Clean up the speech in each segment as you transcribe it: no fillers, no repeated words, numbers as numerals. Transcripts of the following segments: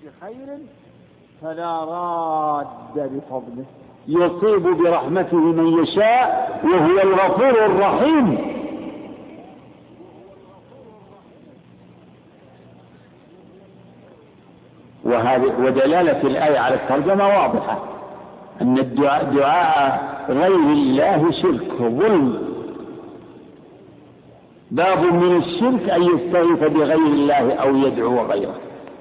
بخير فلا راد بفضله، يصيب برحمته من يشاء وهو الغفور الرحيم. ودلالة الآية على الترجمة واضحة، أن دعاء غير الله شرك ظلم. باب من الشرك أن يستغيث بغير الله أو يدعو غيره،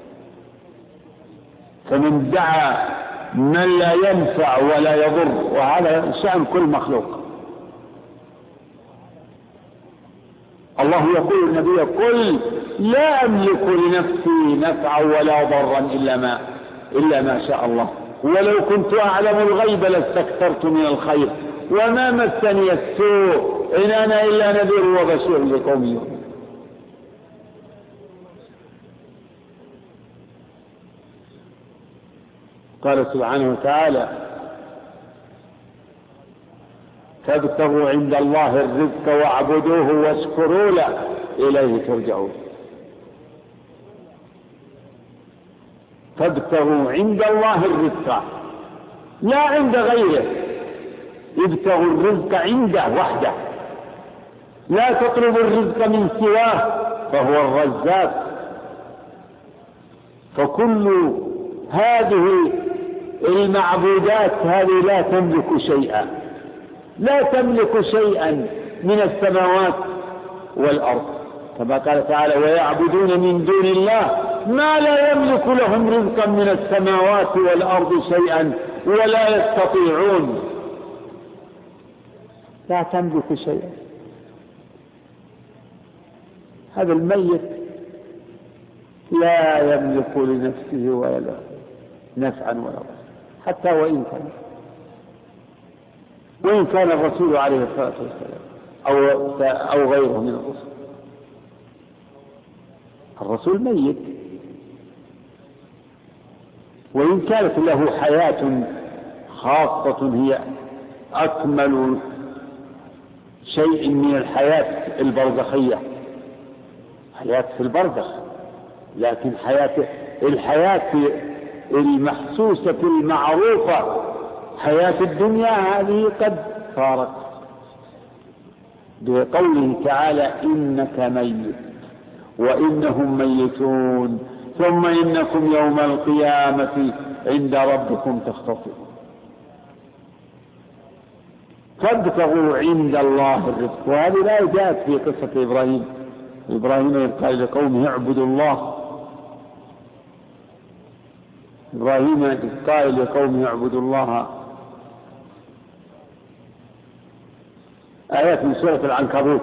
فمن دعا من لا ينفع ولا يضر، وهذا شأن كل مخلوق. الله يقول النبي قل لا أملك لنفسي نفعا ولا ضرا إلا ما شاء الله، ولو كنت أعلم الغيب لاستكثرت من الخير وما مسني السوء إن أنا إلا نذير وبشير لقوم يؤمنون. قال سبحانه وتعالى فابتغوا عند الله الرزق واعبدوه واشكروا له إليه ترجعون. فابتغوا عند الله الرزق لا عند غيره، ابتغوا الرزق عنده وحده، لا تطلبوا الرزق من سواه فهو الرزاق. فكل هذه المعبودات هذه لا تملك شيئا، لا تملك شيئا من السماوات والأرض، كما قال تعالى ويعبدون من دون الله ما لا يملك لهم رزقا من السماوات والأرض شيئا ولا يستطيعون. لا تملك شيئا. هذا الميت لا يملك لنفسه ولا نفعا ولا ضرا، حتى وإن كان الرسول عليه الصلاة والسلام أو غيره من الرسل. الرسول ميت، وإن كانت له حياة خاصة هي أكمل شيء من الحياة البرزخية، حياة في البرزخ، لكن الحياة المحسوسة المعروفة حياة الدنيا هذه قد صارت بقوله تعالى إنك ميت وإنهم ميتون ثم إنكم يوم القيامة عند ربكم تختصمون. فابتغوا عند الله الرزق، وهذه لا جاءت في قصة إبراهيم قال لقومه اعبدوا الله. إبراهيم قال لقومه اعبدوا الله، آيات من سورة العنكبوت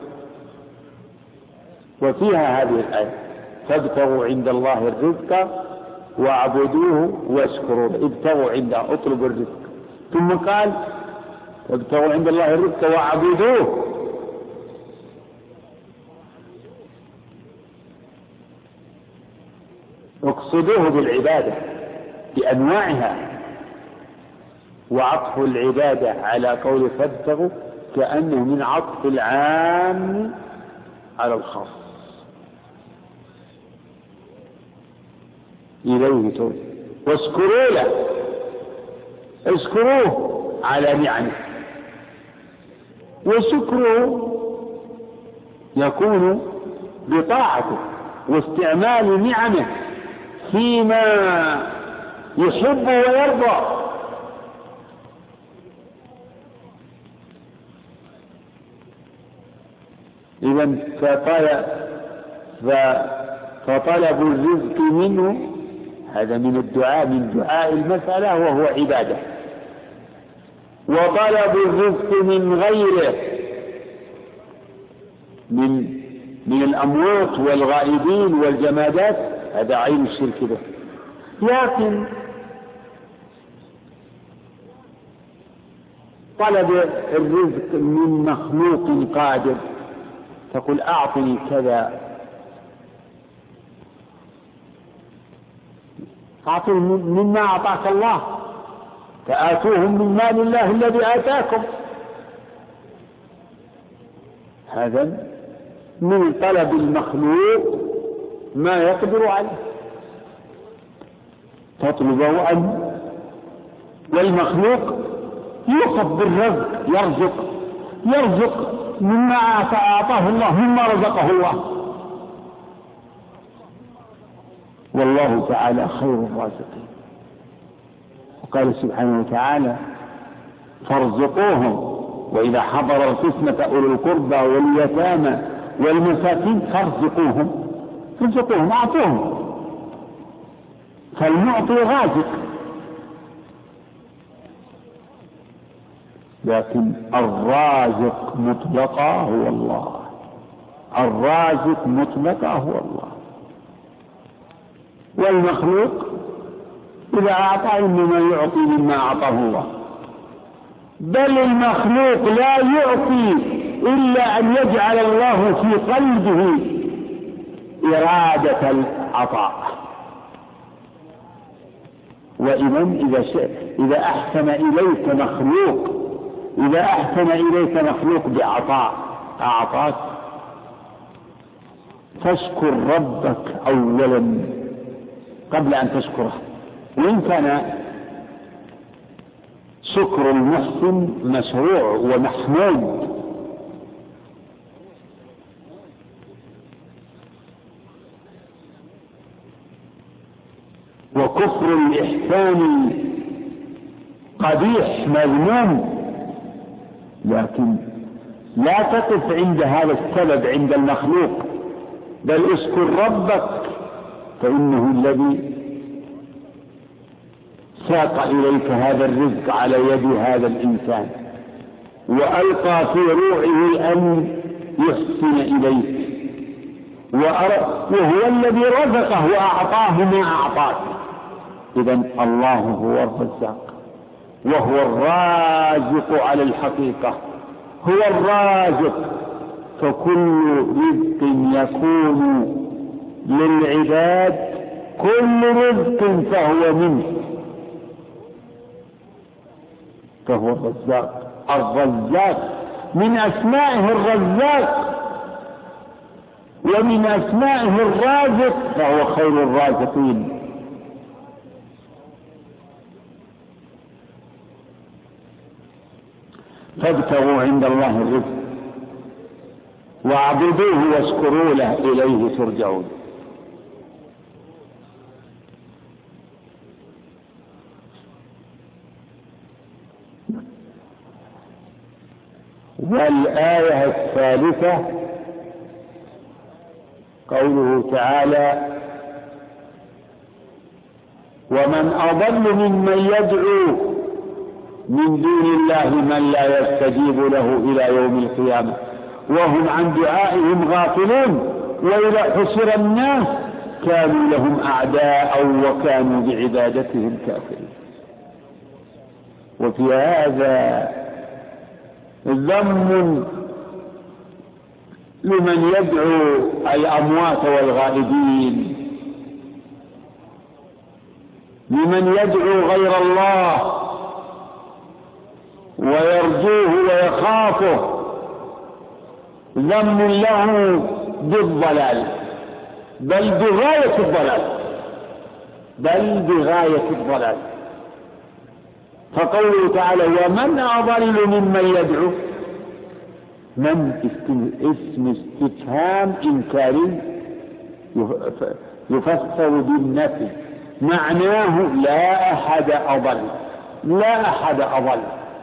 وفيها هذه الآية فابتغوا عند الله الرزق واعبدوه واشكروا له. ابتغوا عنده، اطلبوا الرزق، ثم قال فابتغوا عند الله الرزق واعبدوه. اقصدوه بالعبادة بأنواعها، وعطف العبادة على قول فابتغوا كأنه من عطف العام على الخاص. إليه ترجعون واشكروا له، اشكروه على نعمه، وشكره يكون بطاعته واستعمال نعمه فيما يحب ويرضى. إذن فطلب الرزق منه هذا من الدعاء، من دعاء المسألة وهو عبادة. وطلب الرزق من غيره من الأموات والغائبين والجمادات هذا عين الشرك به. لكن طلب الرزق من مخلوق قادر، تقول أعطني كذا، أعطوا مما أعطاك الله، فآتوهم من مال الله الذي آتاكم. هذا من طلب المخلوق ما يقدر عليه. تطلبه أنت. والمخلوق يوصف بالرزق، يرزق مما أعطاه الله، مما رزقه الله، والله تعالى خير الرازقين. وقال سبحانه وتعالى: فارزقوهم وإذا حضر القسمة أولو القربى واليتامى والمساكين فارزقوهم، أعطوهم. فالمعطي رازق، لكن الرازق مطلقا هو الله، الرازق مطلقا هو الله. والمخلوق إذا أعطى إنما يعطي مما أعطاه الله، بل المخلوق لا يعطي إلا أن يجعل الله في قلبه إرادة العطاء. إذا أحسن إليك مخلوق بعطاء أعطاك، فاشكر ربك أولا قبل أن تشكره. وإن كان شكر المحسن مشروع ومحمود، وكفر الإحسان قبيح مذموم، لكن لا تقف عند هذا السبب عند المخلوق، بل اشكر ربك، فإنه الذي ساق إليك هذا الرزق على يد هذا الإنسان، وألقى في روعه أن يحسن إليك، وهو الذي رزقه وأعطاه ما أعطاك. إذن الله هو الرزاق، وهو الرازق على الحقيقة، هو الرازق. فكل رزق يكون للعباد، كل رزق فهو منه، فهو الرزاق. الرزاق من أسمائه الرزاق، ومن أسمائه الرازق، فهو خير الرازقين. فابتغوا عند الله الرزق واعبدوه واشكروا له إليه ترجعون. والآية الثالثة قوله تعالى: ومن أضل ممن يدعو من دون الله من لا يستجيب له إلى يوم القيامة وهم عن دعائهم غافلون وإذا حشر الناس كانوا لهم أعداء وكانوا بعبادتهم كافرين. وفي هذا ذم لمن يدعو الأموات والغائبين، لمن يدعو غير الله ويرجوه ويخافه، ذم له بالضلال، بل بغاية الضلال، فقوله تعالى: ومن أضل ممن يدعو، من اسم استفهام إنكاري يفسر بالنفي، معناه لا أحد أضل.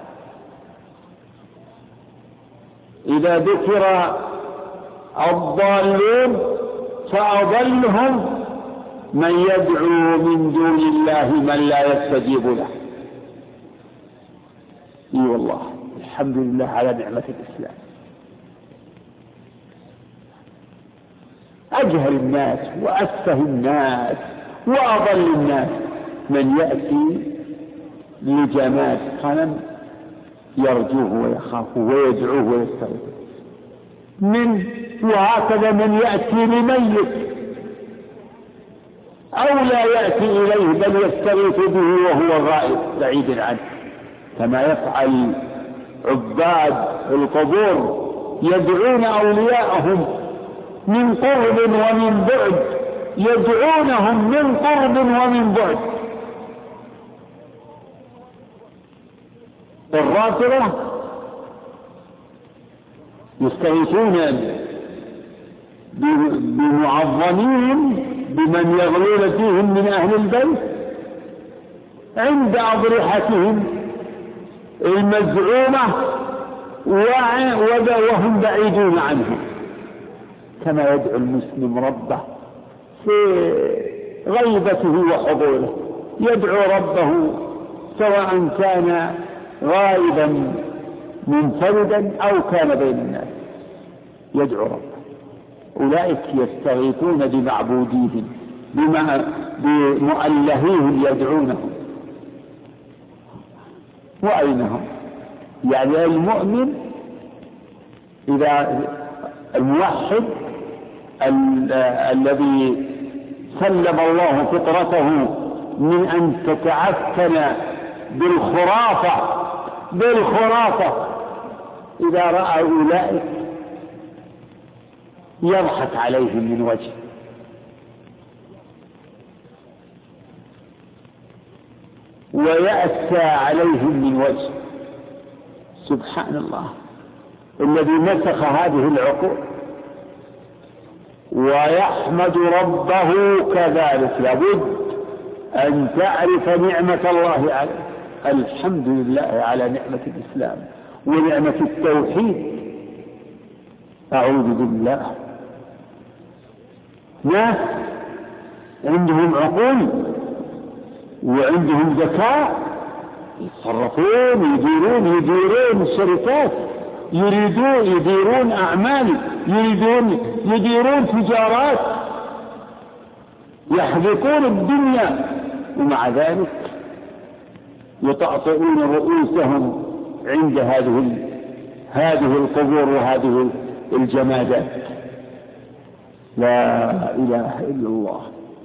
إذا ذكر الضالون فأضلهم من يدعو من دون الله من لا يستجيب له. اي والله، الحمد لله على نعمة الإسلام. أجهل الناس وأسفه الناس وأضل الناس من يأتي لجماد صنم يرجوه ويخافه ويدعوه ويستغيثه، وهكذا من يأتي لميت أو لا يأتي إليه بل يستغيث به وهو غائب بعيد عنه، كما يفعل عباد القبور، يدعون أولياءهم من قرب ومن بعد، يدعونهم من قرب ومن بعد، الرافضة يستغيثون بمعظمين بمن يغلون فيهم من أهل البيت عند أضرحتهم المزعومة وهم بعيدون عنه، كما يدعو المسلم ربه في غيبته وحضوره، يدعو ربه سواء كان غائبا منفردا أو كان بين الناس، يدعو ربه. أولئك يستغيثون بمعبوديهم بمؤلهيهم يدعونهم. وأين هم؟ يعني المؤمن إذا الموحد الذي سلم الله فطرته من أن تتعفن بالخرافة إذا رأى أولئك يضحك عليهم من وجه، ويأسى عليهم من وجه. سبحان الله الذي نسخ هذه العقول، ويحمد ربه كذلك. لابد أن تعرف نعمة الله عليه. الحمد لله على نعمة الإسلام ونعمة التوحيد. أعوذ بالله، ناس عندهم عقول وعندهم ذكاء، يتصرفون يديرون الشركات، يديرون أعمال، يديرون تجارات، يحذقون الدنيا، ومع ذلك يطأطئون رؤوسهم عند هذه القبور وهذه الجمادات. لا إله إلا الله.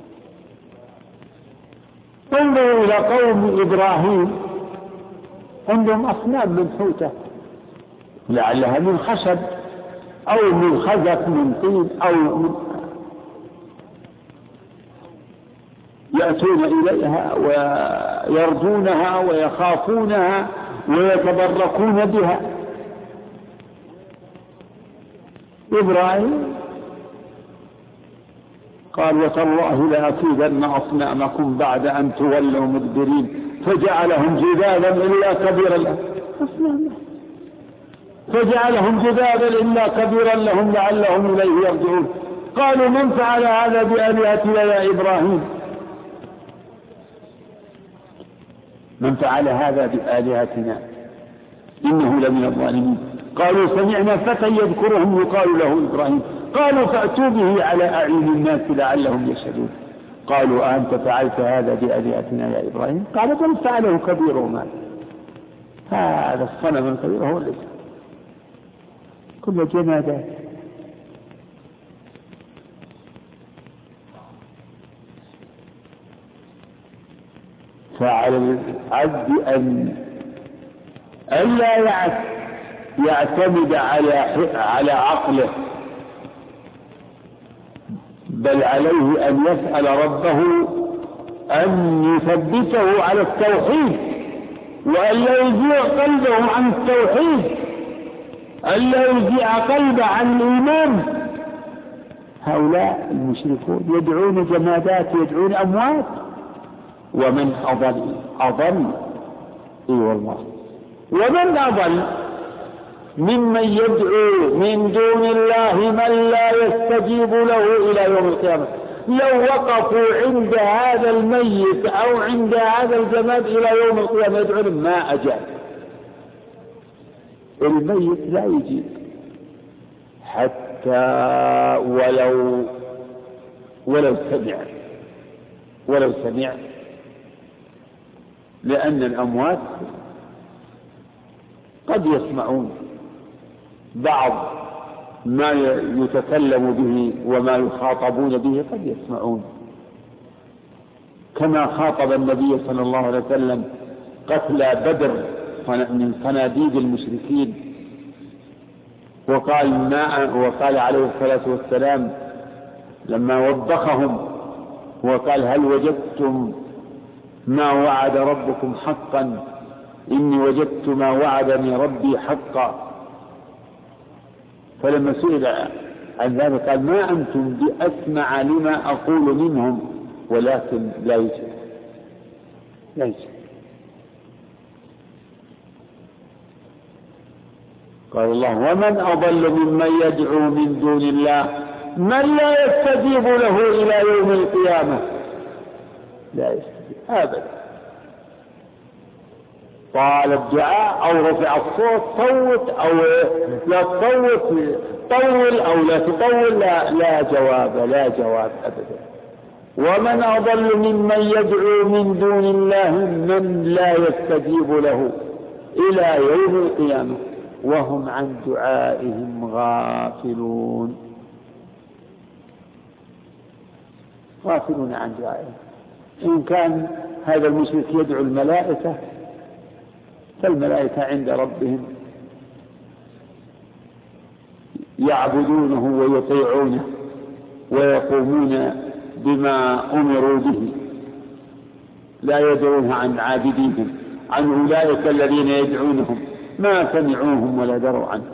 انظروا إلى قوم إبراهيم، عندهم أصنام منحوتة، لعلها من خشب أو من خزف من طين أو من يأتون إليها ويرجونها ويخافونها ويتبركون بها. إبراهيم قال وتالله لأكيدن أصنامكم بعد أن تولوا مدبرين، فجعلهم جذاذا إلا كبيرا لهم، فجعلهم جذاذا إلا كبيرا لهم لعلهم إليه يرجعون. قالوا من فعل هذا بآلهتنا يا إبراهيم؟ من فعل هذا بآلهتنا إنه لمن الظالمين. قالوا سمعنا فتى يذكرهم يقال له إبراهيم. قالوا فأتوا به على أعين الناس لعلهم يشهدون. قالوا أنت فعلت هذا بآلهتنا يا إبراهيم؟ قال بل فعله كبيرهم هذا الصنم الكبير هو الذي كل جمادات. فعلى العبد أن لا يعتمد على عقله، بل عليه أن يسأل ربه أن يثبته على التوحيد، وأن لا يزيع قلبه عن التوحيد، أن لا يزيع قلبه عن الإيمان. هؤلاء المشركون يدعون جمادات، يدعون أموات. ومن أضل والله، ومن أضل ممن يدعو من دون الله من لا يستجيب له إلى يوم القيامة. لو وقفوا عند هذا الميت أو عند هذا الجماد إلى يوم القيامة يدعون ما أجاب. الميت لا يجيب حتى ولو سمع، لأن الأموات قد يسمعون بعض ما يتكلم به وما يخاطبون به، قد يسمعون، كما خاطب النبي صلى الله عليه وسلم قتلى بدر من صناديد المشركين، وقال عليه الصلاة والسلام لما وبخهم وقال هل وجدتم ما وعد ربكم حقا؟ إني وجدت ما وعدني ربي حقا. فلما سئل عن ذلك قال ما أنتم بأسمع لما أقول منهم ولكن لا يوجد. قال الله ومن أضل ممن يدعو من دون الله من لا يستجيب له إلى يوم القيامة. لا يستجيب أبدا. طال الدعاء أو رفع الصوت صوت أو لا تصوت طول أو لا تطول لا جواب أبدا. ومن أضل ممن يدعو من دون الله من لا يستجيب له إلى يوم القيامة وهم عن دعائهم غافلون عن دعائهم. إن كان هذا المشرك يدعو الملائكة فالملائكة عند ربهم يعبدونه ويطيعونه ويقومون بما أمروا به، لا يدعون عن عابديهم، عن أولئك الذين يدعونهم ما سمعوهم ولا دروا عنه.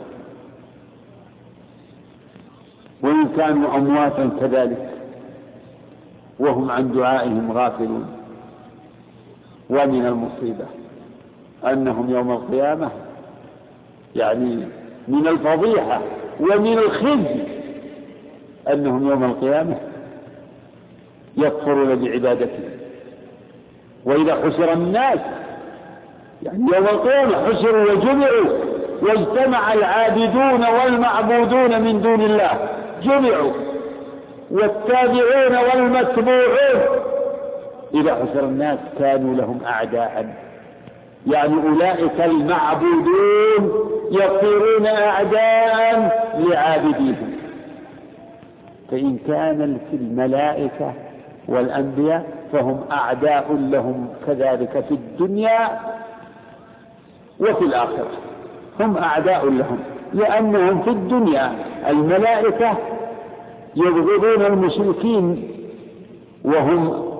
وإن كانوا أمواتا كذلك وهم عن دعائهم غافلون. ومن المصيبة أنهم يوم القيامة يعني من الفضيحة ومن الخزي أنهم يوم القيامة يكفرون بعبادته. وإذا حشر الناس يعني يوم القيامة حشروا وجمعوا واجتمع العابدون والمعبودون من دون الله جمعوا والتابعون والمتبوعون. إذا حشر الناس كانوا لهم أعداء، يعني أولئك المعبودون يصيرون أعداء لعابديهم. فإن كان في الملائكة والأنبياء فهم أعداء لهم كذلك في الدنيا وفي الآخرة، هم أعداء لهم لأنهم في الدنيا الملائكة يبغضون المشركين وهم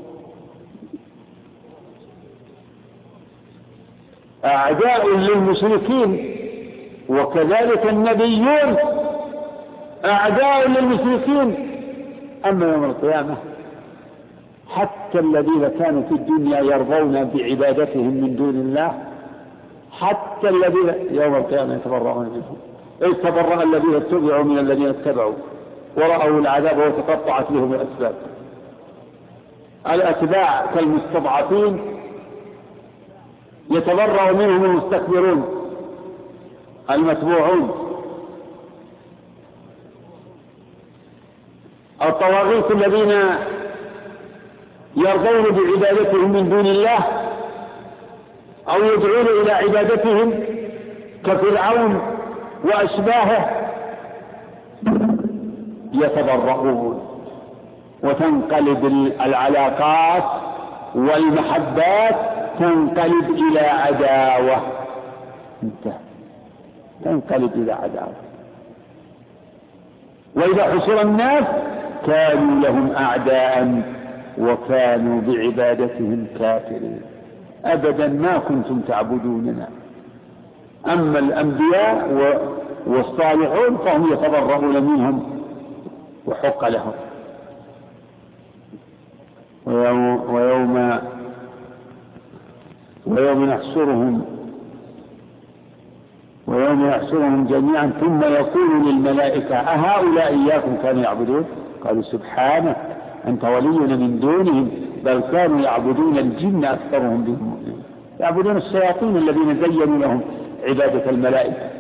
أعداء للمشركين، وكذلك النبيون أعداء للمشركين. أما يوم القيامة حتى الذين كانوا في الدنيا يرضون بعبادتهم من دون الله حتى الذين يوم القيامة يتبرؤون منهم. تبرأ الذين اتبعوا من الذين اتبعوا ورأوا العذاب وتقطعت لهم الأسباب. الأتباع كالمستضعفين يتبرأ منهم المستكبرون المتبوعون. الطواغيت الذين يرضون بعبادتهم من دون الله أو يدعون إلى عبادتهم كفرعون وأشباهه يتبرؤون وتنقلب العلاقات والمحبات تنقلب إلى عداوة. تنقلب إلى عداوة. وإذا حشر الناس كانوا لهم أعداء وكانوا بعبادتهم كافرين. أبدا ما كنتم تعبدوننا. أما الأنبياء والصالحون فهم يتبرؤون منهم وحق لهم. ويوم يحشرهم جميعا ثم يقول للملائكة أهؤلاء إياكم كانوا يعبدون؟ قالوا سبحانك أنت ولينا من دونهم بل كانوا يعبدون الجن أكثرهم بهم مؤمنون. يعبدون الشياطين الذين زينوا لهم عبادة الملائكة.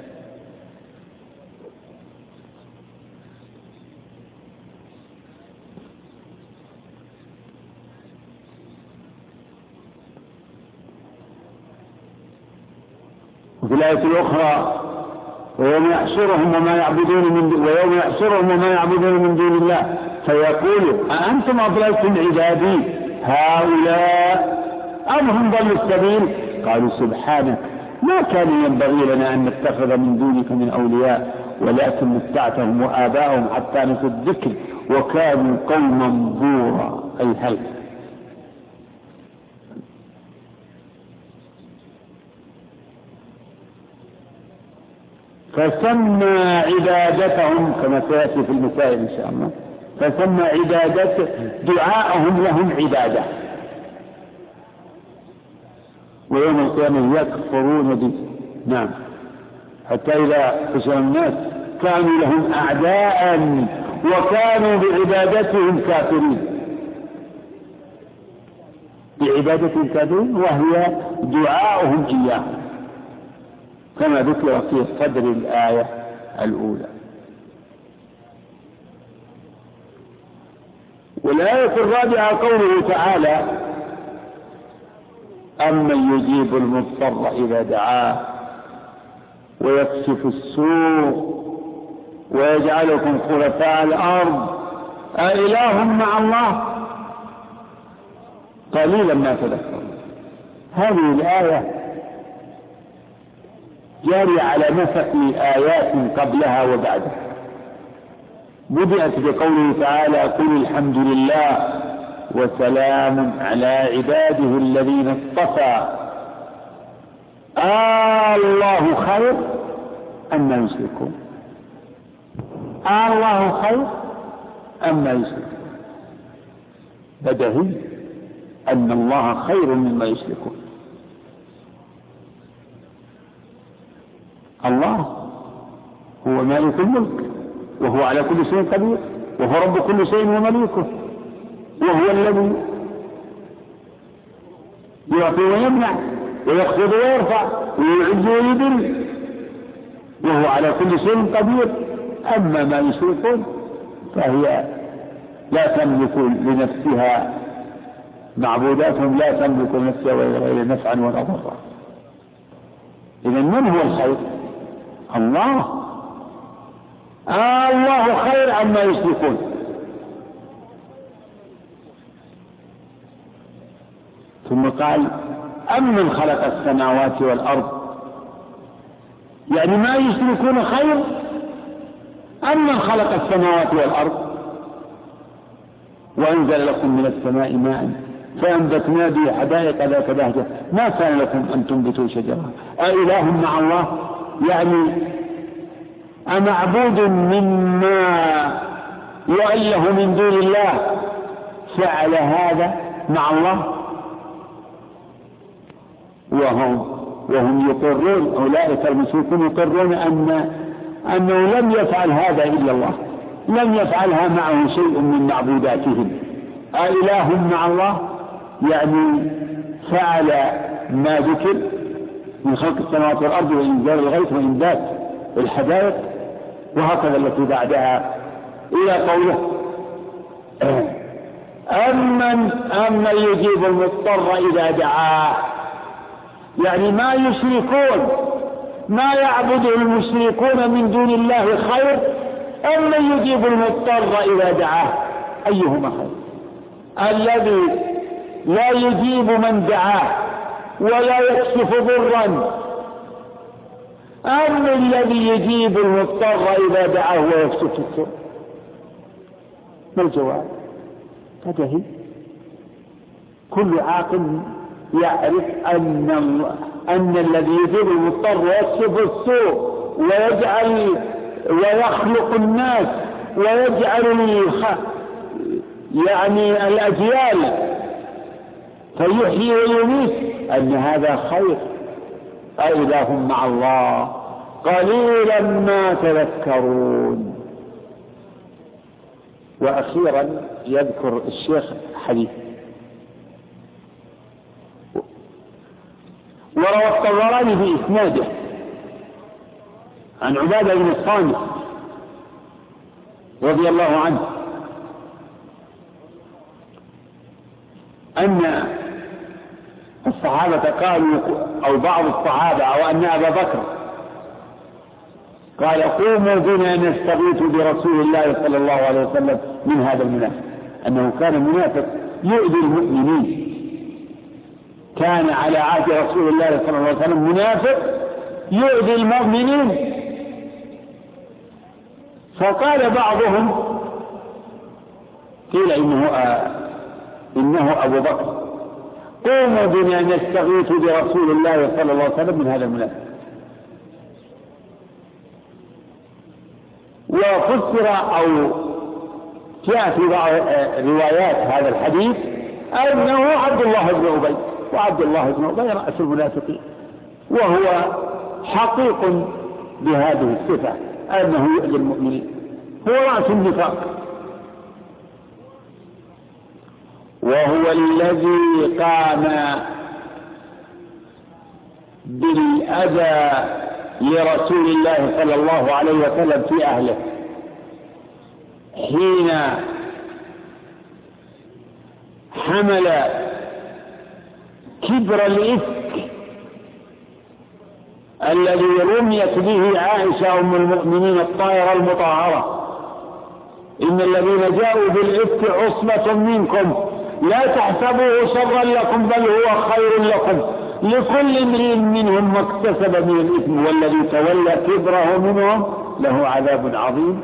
وفي الآية الأخرى ويوم يحشرهم وما يعبدون من دون الله فيقول أأنتم أضللتم عبادي هؤلاء أم هم ضلوا السبيل؟ قالوا سبحانك ما كان ينبغي لنا أن نتخذ من دونك من أولياء ولكن متعتهم وآباءهم حتى نسوا الذكر وكانوا قوما بورا. أي هل فسمى عبادتهم كما سيأتي في المسائل إن شاء الله، فسمى عبادته دعاءهم لهم عبادة، ويوم القيامة يكفرون به. نعم، حتى إذا حشر الناس كانوا لهم أعداء وكانوا بعبادتهم كافرين، بعبادتهم كافرين، وهي دعاؤهم إياه كما ذكر في صدر الآية الأولى. والآية الرابعة قوله تعالى: أمن يجيب المضطر إذا دعاه ويكشف السوء ويجعلكم خلفاء الأرض أإله مع الله قليلا ما تذكرون. هذه الآية جارية على نسق آيات قبلها وبعدها. بدأت بقوله تعالى: قل الحمد لله وسلام على عباده الذين اصطفى الله خير أما يشركون، الله خير أما يشركون. بدهي أن الله خير مما يشركون. الله هو مالك الملك، وهو على كل شيء قدير، وهو رب كل شيء ومليكه، وهو الذي يعطي ويمنع ويخفض ويرفع ويعز ويذل، وهو على كل شيء قدير. أما ما يشركون فهي لا تملك لنفسها، معبوداتهم لا تملك لنفسها وغير نفعا ولا ضرا. إذن من هو الخير؟ الله. الله خير عما يشركون. ثم قال: أمن خلق السماوات والأرض، يعني ما يشركون خير. أمن خلق السماوات والأرض وأنزل لكم من السماء ماء فأنبتنا به حدائق ذات بهجة ما كان لكم أن تنبتوا شجرها أإله مع الله، يعني أمعبود مما يؤله من دون الله فعل هذا مع الله؟ وهم يقرون، أولئك المشركون يقرون أنه لم يفعل هذا إلا الله، لم يفعلها معه شيء من معبوداتهم. أإله مع الله يعني فعل ما ذكر من خلق السماوات والأرض وإنزال الغيث وإنبات الحدائق وهكذا التي بعدها إلى قوله: أمن يجيب المضطر إذا دعاه، يعني ما يشركون، ما يعبده المشركون من دون الله خير، أمن يجيب المضطر إذا دعاه أيهما خير؟ الذي لا يجيب من دعاه ولا يكشف ضرا، أم الذي يجيب المضطر إذا دعاه ويكشف السوء؟ ما الجواب؟ هذا كل عاقل يعرف أن الذي يجيب المضطر ويكشف السوء ويخلق الناس ويجعل يعني الأجيال فيحيي ويميت، أن هذا خير. أإله مع الله قليلا ما تذكرون. وأخيرا يذكر الشيخ حديث وروى الطبراني في إسناده عن عبادة بن الصامت رضي الله عنه أن الصحابة قالوا، أو بعض الصحابة، أو أن أبا بكر قال: قوموا بنا نستغيث برسول الله صلى الله عليه وسلم من هذا المنافق. أنه كان منافق يؤذي المؤمنين، كان على عهد رسول الله صلى الله عليه وسلم منافق يؤذي المؤمنين. فقال بعضهم، قيل إنه أبو بكر: قوموا بنا نستغيث برسول الله صلى الله عليه وسلم من هذا المنافق. وفسر أو جاء في روايات هذا الحديث أنه عبد الله بن أبي، وعبد الله بن أبي رأس المنافقين، وهو حقيق بهذه الصفة أنه يؤذي المؤمنين، هو رأس النفاق. وهو الذي قام بالأذى لرسول الله صلى الله عليه وسلم في أهله حين حمل كبر الإفك الذي رميت به عائشة أم المؤمنين الطاهرة المطهرة: إن الذين جاءوا بالإفك عصبة منكم لا تحسبوه شرا لكم بل هو خير لكم لكل امرئ منهم ما اكتسب من الإثم والذي تولى كبره منهم له عذاب عظيم.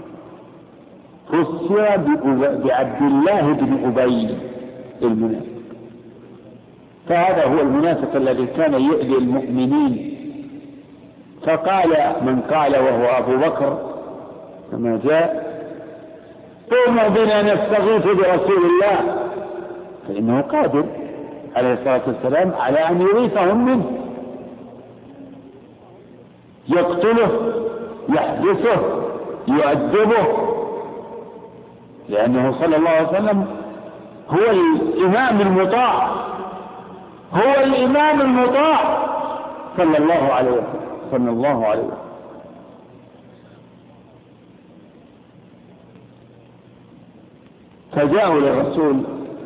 فسر بعبد الله بن أبي المنافق، فهذا هو المنافق الذي كان يؤذي المؤمنين. فقال من قال وهو أبو بكر كما جاء: قوموا بنا نستغيث برسول الله، فإنه قادر عليه الصلاة والسلام على أن يغيثهم منه، يقتله، يحبسه، يؤدبه، لأنه صلى الله عليه وسلم هو الإمام المطاع، هو الإمام المطاع صلى الله عليه وسلم، صلى الله عليه وسلم. فجاءوا للرسول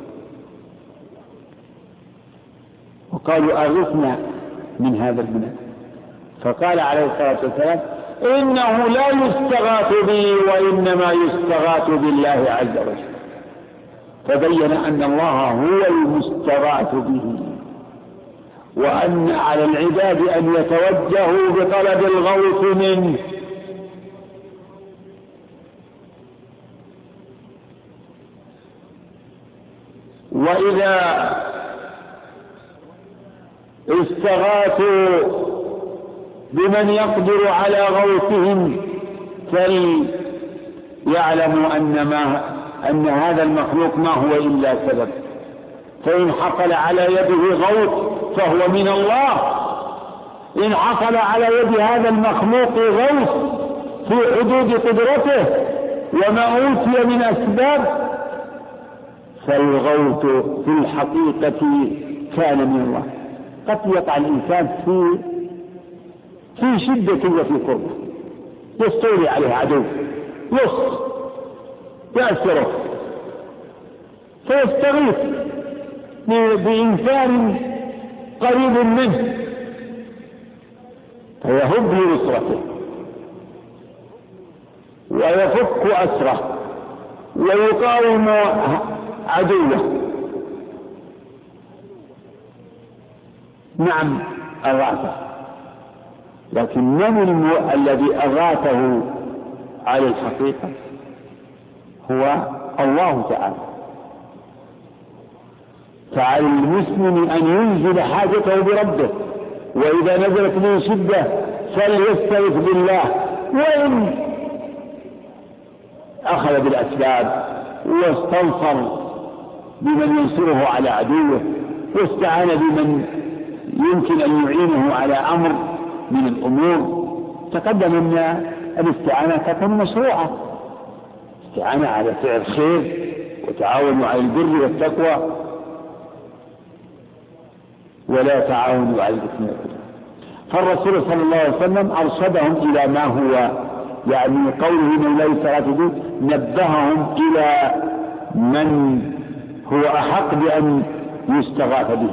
وقالوا: أغثنا من هذا المنافق. فقال عليه الصلاة والسلام: إنه لا يستغاث بي وإنما يستغاث بالله عز وجل. فبين أن الله هو المستغاث به، وأن على العباد أن يتوجهوا بطلب الغوث منه. وإذا استغاثوا بمن يقدر على غوثهم فليعلموا أن هذا المخلوق ما هو إلا سبب، فإن حصل على يده غوث فهو من الله، إن حصل على يد هذا المخلوق غوث في حدود قدرته وما أوتي من أسباب فالغوث في الحقيقة كان من الله. قد يقع الإنسان في شدة وفي قربة، يستولي عليه عدو يأسره فيستغيث بإنسان قريب منه فيهب لنصرته ويفك أسره ويقاوم عدوه. نعم أغاثه، لكن من الذي أغاثه على الحقيقة؟ هو الله تعالى. فعلى المسلم أن ينزل حاجته بربه، وإذا نزلت به شدة فليستغيث بالله، وإن أخذ بالأسباب واستنصر بمن ينصره على عدوه واستعان بمن يمكن أن يعينه على أمر من الأمور. تقدم أن الاستعانة تكون مشروعة، استعانة على فعل الخير وتعاونوا على البر والتقوى ولا تعاونوا على الإثم والعدوان. فالرسول صلى الله عليه وسلم أرشدهم إلى ما هو يعني قوله من لا يستغاث به، نبههم إلى من هو أحق بأن يستغاث به،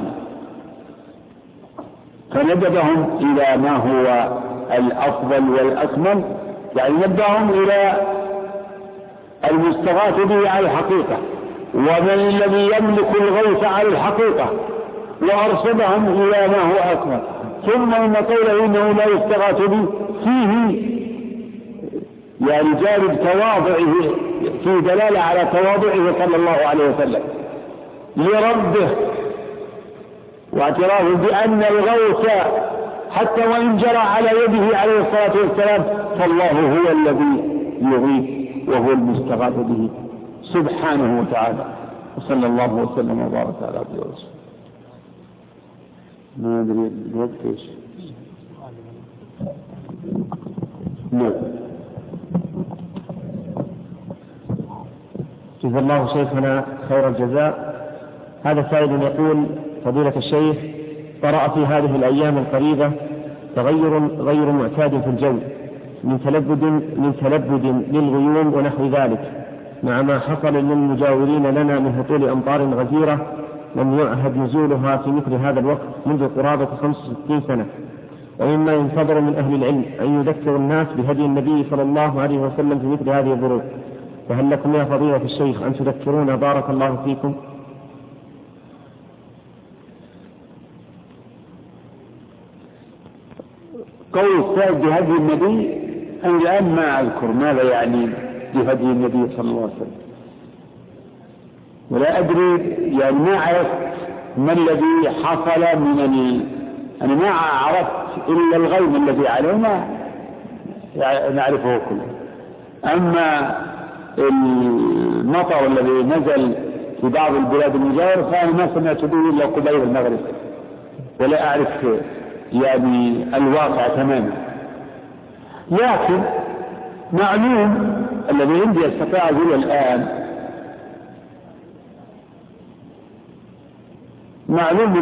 فندبهم إلى ما هو الأفضل والأكمل، يعني نبههم إلى المستغاث به على الحقيقة ومن الذي يملك الغوث على الحقيقة، وأرشدهم إلى ما هو أكمل. ثم إن قوله إنه لا يستغاث به فيه يعني جانب تواضعه، في دلالة على تواضعه صلى الله عليه وسلم لربه، واعترافه بأن الغوث حتى وإن جرى على يده عليه الصلاة والسلام فالله هو الذي يغيث وهو المستغاث به سبحانه وتعالى. وصلى الله وسلم وبارك على عبده ورسوله. ما أدري الوقت إيش. نعم. جزا الله شيخنا خير الجزاء. هذا سائل يقول: فضيلة الشيخ، طرأ في هذه الأيام القريبة تغير غير معتاد في الجو من تلبد للغيوم ونحو ذلك، مع ما حصل للمجاورين لنا من هطول أمطار غزيرة لم يعهد نزولها في مثل هذا الوقت منذ قرابة 65 سنة، ومما ينتظر من أهل العلم أن يذكر الناس بهدي النبي صلى الله عليه وسلم في مثل هذه الظروف، فهل لكم يا فضيلة الشيخ أن تذكرونا بارك الله فيكم؟ قول السائل بهدي النبي، أنا الآن ما أذكر ماذا يعني بهدي النبي صلى الله عليه وسلم، ولا أدري يعني ما عرفت ما الذي حصل أنا ما عرفت إلا الغيب الذي عليه ما نعرفه كله. أما المطر الذي نزل في بعض البلاد المجاورة فأنا ما سمعت به إلا قبيل المغرب، ولا أعرف يعني الواقع تماما. لكن معلوم الذي عندي استطاع أقول الآن، معلوم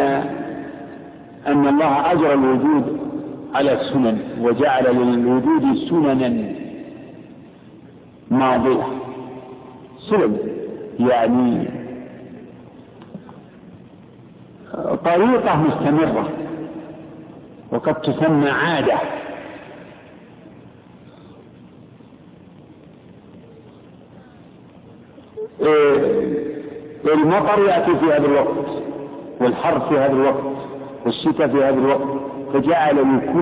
أن الله أجرى الوجود على السنن وجعل للوجود سننا ماضية، سنن يعني طريقة مستمرة وقد تسمى عادة. المطر يأتي في هذا الوقت، والحر في هذا الوقت، والشتاء في هذا الوقت، فجعل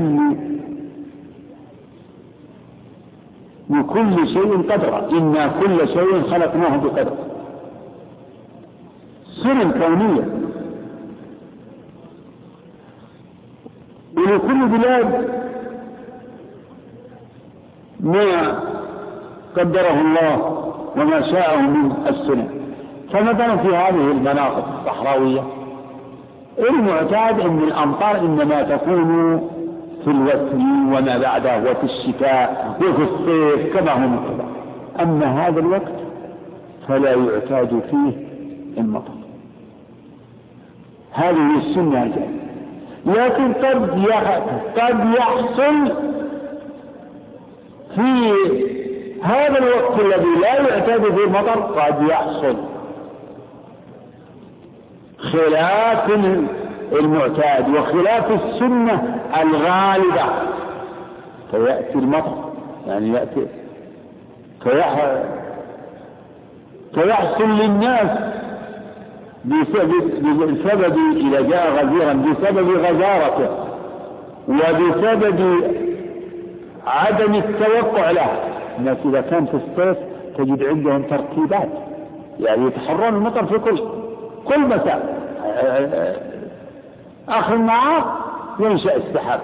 لكل شيء قدرا، إنا كل شيء خلقناه بقدر. سنن كونية، ولكل بلاد ما قدره الله وما شاءه من السنن. فمثلا في هذه المناطق الصحراوية المعتاد أن الأمطار إنما تكون في الوتر وما بعده وفي الشتاء وفي الصيف كما هو مقدر. أما هذا الوقت فلا يعتاد فيه المطر، هذه السنة الجاية. لكن قد يحصل في هذا الوقت الذي لا يعتاد فيه المطر قد يحصل خلاف المعتاد وخلاف السنة الغالبة، فيأتي المطر يعني يأتي فيحصل للناس بسبب إذا جاء غزيرا بسبب غزارته وبسبب عدم التوقع له. الناس إذا كان في الصيف تجد عندهم ترتيبات، يعني يتحرون المطر في كل مساء، آخر النهار ينشأ السحاب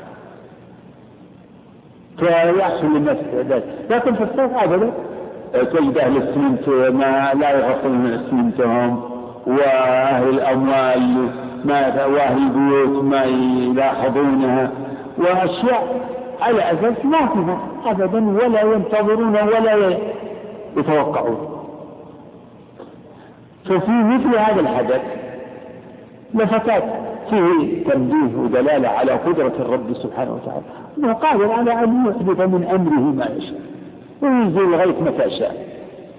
فيحصل للناس استعداد. لكن في الصيف أبدا تجد أهل السمنت ما لا يغطون اسمنتهم، وأهل الأموال وأهل البيوت ما يلاحظونها، وأشياء على أساس ما فيها أبدا ولا ينتظرون ولا يتوقعون. ففي مثل هذا الحدث لفتات فيه تنبيه ودلالة على قدرة الرب سبحانه وتعالى، أنه قادر على أن يحدث من أمره ما يشاء وينزل الغيث متى شاء.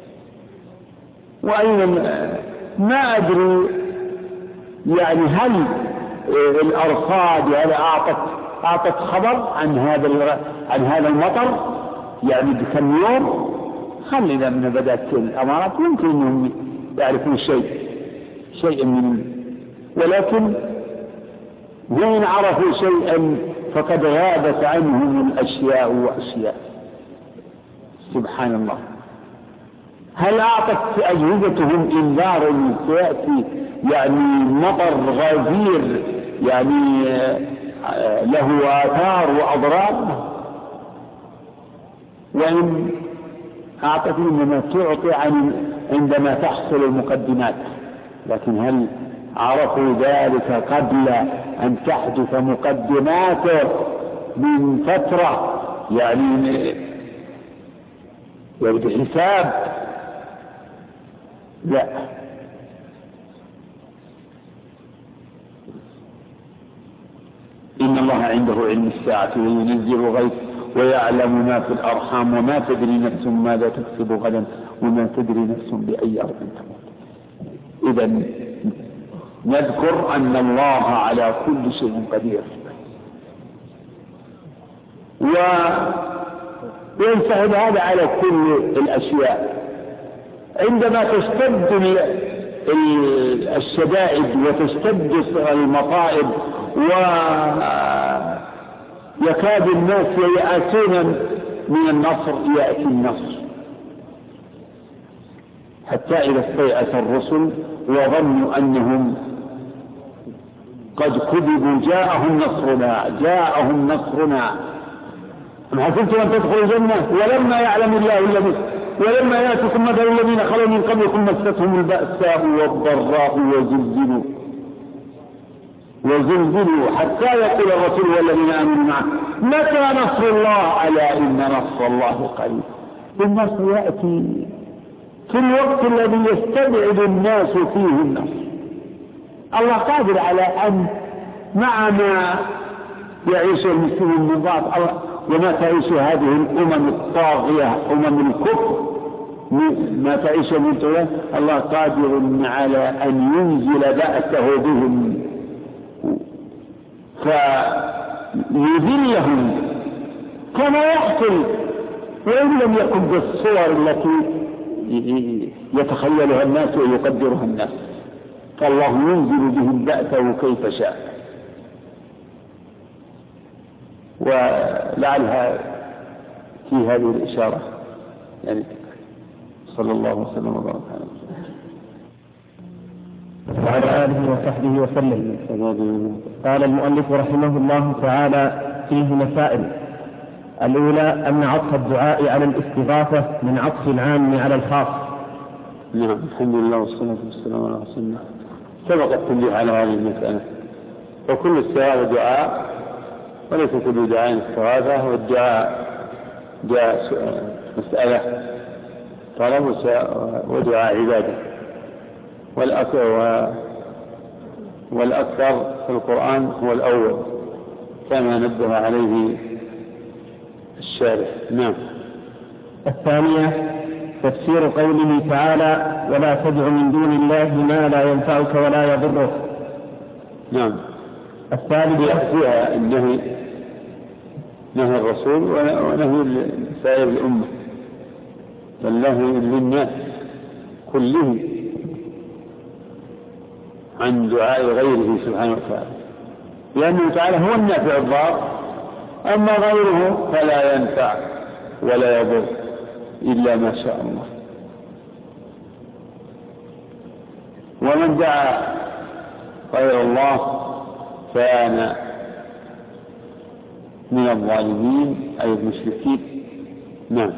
وأيضا ما أدري يعني هل الأرصاد هذا أعطت خبر عن هذا المطر يعني بكم يوم؟ هل إذا من بدأت الأمارات يمكن أنهم يعرفون شيء من، ولكن وإن عرفوا شيئا فقد غابت عنهم الأشياء وأشياء. سبحان الله. هل أعطت أجهزتهم إنذار سيأتي يعني مطر غزير يعني له آثار وأضرار؟ وإن أعطت إنما تعطي عندما تحصل المقدمات، لكن هل عرفوا ذلك قبل أن تحدث مقدماته من فترة يعني يبدأ حساب؟ لا. إن الله عنده علم الساعة وينزل الغيث ويعلم ما في الأرحام وما تدري نفس ماذا تكسب غدا وما تدري نفس بأي أرض تموت. إذن نذكر أن الله على كل شيء قدير، وينسحب هذا على كل الأشياء. عندما تشتد الشدائد وتشتد المصائب ويكاد الناس ييأسون من النصر، يأتي النصر حتى إذا استيأس الرسل وظنوا أنهم قد كذبوا جاءهم نصرنا أم حسبتم أن تدخلوا الجنة ولما يعلم الله الذين ولما يأتكم مثل الذين خلوا من قبلكم مستهم البأساء والضراء وزلزلوا حتى يقول الرسول والذين آمنوا معه متى نصر الله؟ ألا إن نصر الله قريب. النصر يأتي في الوقت الذي يستبعد الناس فيه النصر. الله قادر على أن مع ما يعيش المسلمين من ضعف وما تعيش هذه الأمم الطاغية أمم الكفر ما تعيش من طوال، الله قادر على أن ينزل بأسه بهم فيذلهم كما يحصل وإن لم يكن بالصور التي يتخيلها الناس ويقدرها الناس، فالله ينزل بهم بأسه كيف شاء. ولعلها في هذه الإشارة يعني صلى الله وسلم وبارك وعلى آله وصحبه وسلم. قال المؤلف رحمه الله تعالى فيه مسائل. الأولى أن عطف الدعاء على الاستغاثة من عطف العام على الخاص. نعم. الحمد لله والصلاة والسلام على رسول الله. سبق التنبيه على هذه المسألة، وكل استغاثة دعاء وليس كل دعاء استغاثة، والدعاء جاء مسألة طلب ودعاء عبادة، والأكثر في القرآن هو الأول كما نبه عليه الشارح. نعم. الثانية تفسير قوله تعالى ولا تدع من دون الله ما لا ينفعك ولا يضرك. نعم. الثالثة فيها النهي، نهي الرسول ونهي سائر الأمة، فالنهي للناس كلهم عن دعاء غيره سبحانه وتعالى، لأنه تعالى هو النافع الضار، أما غيره فلا ينفع ولا يضر إلا ما شاء الله. ومن دعا غير الله كان من الظالمين أي المشركين. نعم.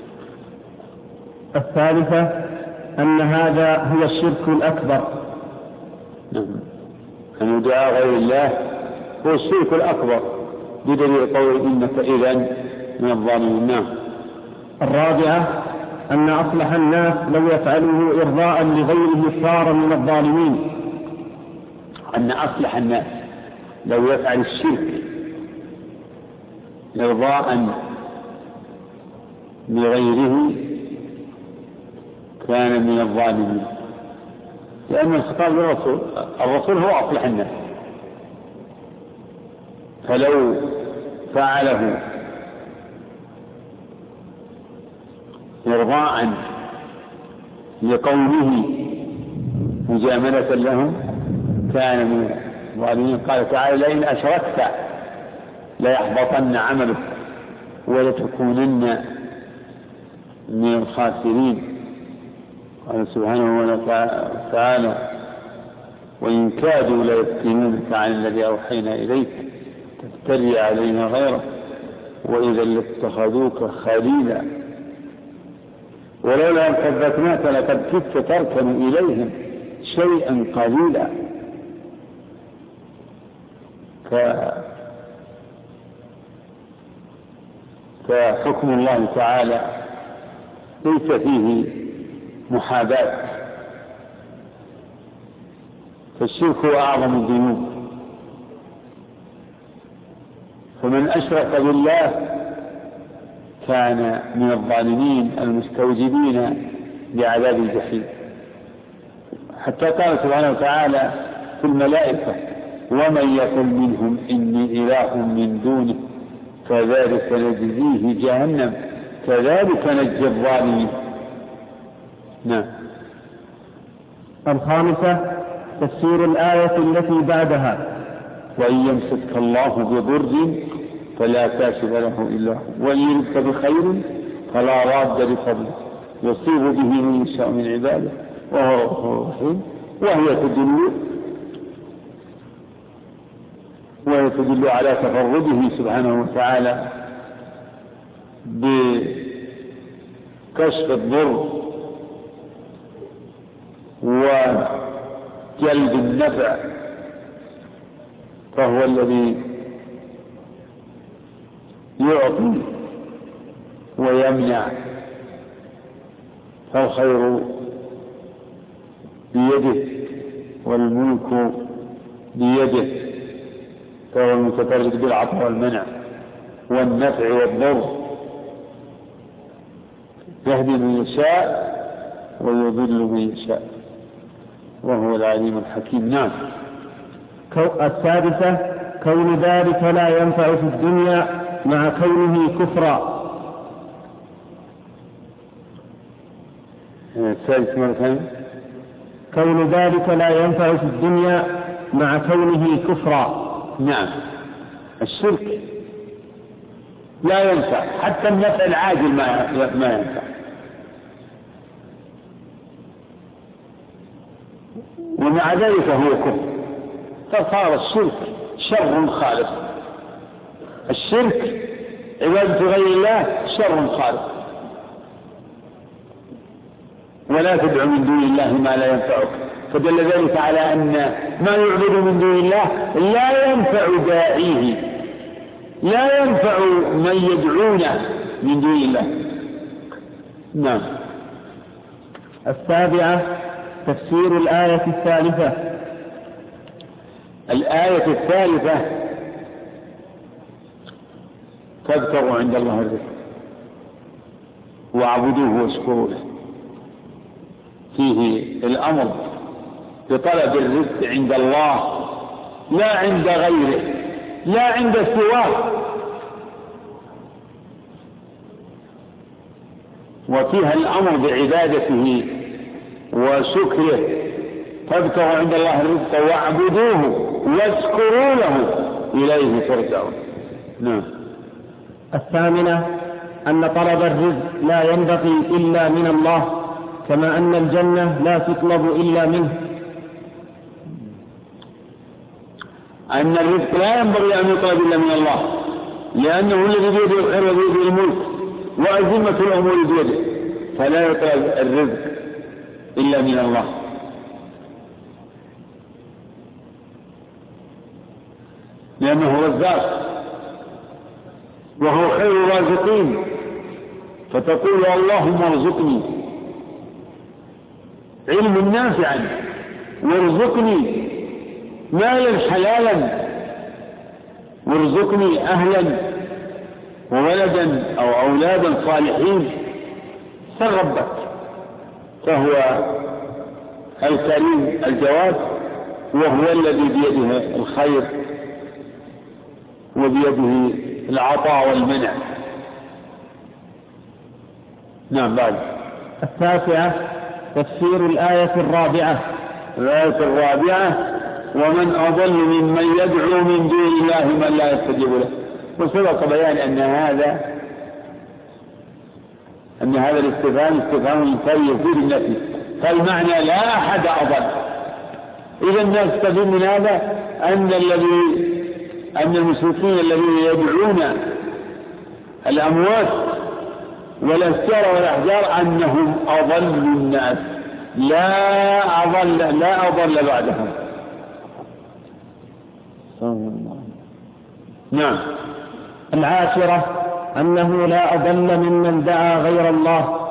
الثالثة أن هذا هو الشرك الأكبر. نعم. أن دعاء غير الله هو الشرك الأكبر بدليل قول إنك إذن من الظالمين. نعم. الرابعة أن أصلح الناس لو يفعله إرضاء لغيره صار من الظالمين. أن أصلح الناس لو يفعل الشرك إرضاء لغيره كان من الظالمين، لأن الخطاب للرسول، الرسول هو أصلح الناس، فلو فعله إرضاء لقومه مجاملة لهم كان من الظالمين. قال تعالى لئن أشركت ليحبطن عملك ولتكونن من الخاسرين. قال سبحانه وتعالى وإن كادوا ليفتنونك عن الذي أوحينا إليك تفتري علينا غيره وإذا لاتخذوك خليلا ولولا أن ثبتناك لقد كدت تركن إليهم شيئا قليلا. فحكم الله تعالى ليس فيه محاباة، فالشرك هو أعظم الذنوب، فمن أشرك بالله كان من الظالمين المستوجبين لعذاب الجحيم. حتى قال سبحانه وتعالى في الملائكة ومن يقل منهم إني إله من دونه كذلك نجزيه جهنم كذلك نجزي الظالمين. نعم. الخامسة تفسير الآية التي بعدها وإن يمسك الله بضر فلا كاشف له إلا هو وإن يردك بخير فلا راد لفضله يصيب به من يشاء من عباده وهو الغفور الرحيم. وهي تدل على تفرده سبحانه وتعالى بكشف الضر وجلب النفع، فهو الذي يعطي ويمنع، فالخير بيده والملك بيده، فهو المتفرد بالعطاء والمنع والنفع والضر، يهدي من يشاء ويضل من يشاء وهو العليم الحكيم. نعم. السادسة كون ذلك لا ينفع في الدنيا مع كونه كفرا. الثالث مرة كون ذلك لا ينفع في الدنيا مع كونه كفرا. نعم. الشرك لا ينفع، حتى النفع العاجل ما ينفع، ومع ذلك هو كفر، فصار الشرك شر خالص. الشرك عبادة غير الله شر خالص، ولا تدع من دون الله ما لا ينفعك، فدل ذلك على أن ما يعبد من دون الله لا ينفع داعيه، لا ينفع من يدعونه من دون الله. نعم. السابعة تفسير الآية الثالثة. الآية الثالثة تبتغوا عند الله الرزق واعبدوه واشكروا له، فيه الأمر بطلب الرزق عند الله لا عند غيره، لا عند سواه، وفيها الأمر بعبادته وشكره. تبتغوا عند الله الرزق واعبدوه واشكروا له إليه ترجعون. نعم. الثامنة أن طلب الرزق لا ينبغي إلا من الله، كما أن الجنة لا تطلب إلا منه. أن الرزق لا ينبغي أن يطلب إلا من الله، لأنه الذي بيده الخير وبيده الملك وأزمة الأمور بيده، فلا يطلب الرزق إلا من الله. لأنه رزاق وهو خير الرازقين، فتقول اللهم ارزقني علما نافعا وارزقني مالا حلالا وارزقني أهلا وولدا أو أولادا صالحين، فربك، فهو الكريم الجواد، وهو الذي بيده الخير وبيده العطاء والمنع. نعم. بعد. التاسعة تفسير الآية الرابعة. الآية الرابعة ومن أضل ممن يدعو من دون الله من لا يستجيب له. وسبق بيان أن هذا الاستفهام استفهام ينفي يفيد النفي، فالمعنى لا أحد أضل. إذا نستفيد من هذا أن المشركين الذين يدعون الأموات والأشجار والأحجار أنهم أضل الناس، لا أضل بعدهم. نعم. العاشرة أنه لا أضل ممن دعا غير الله.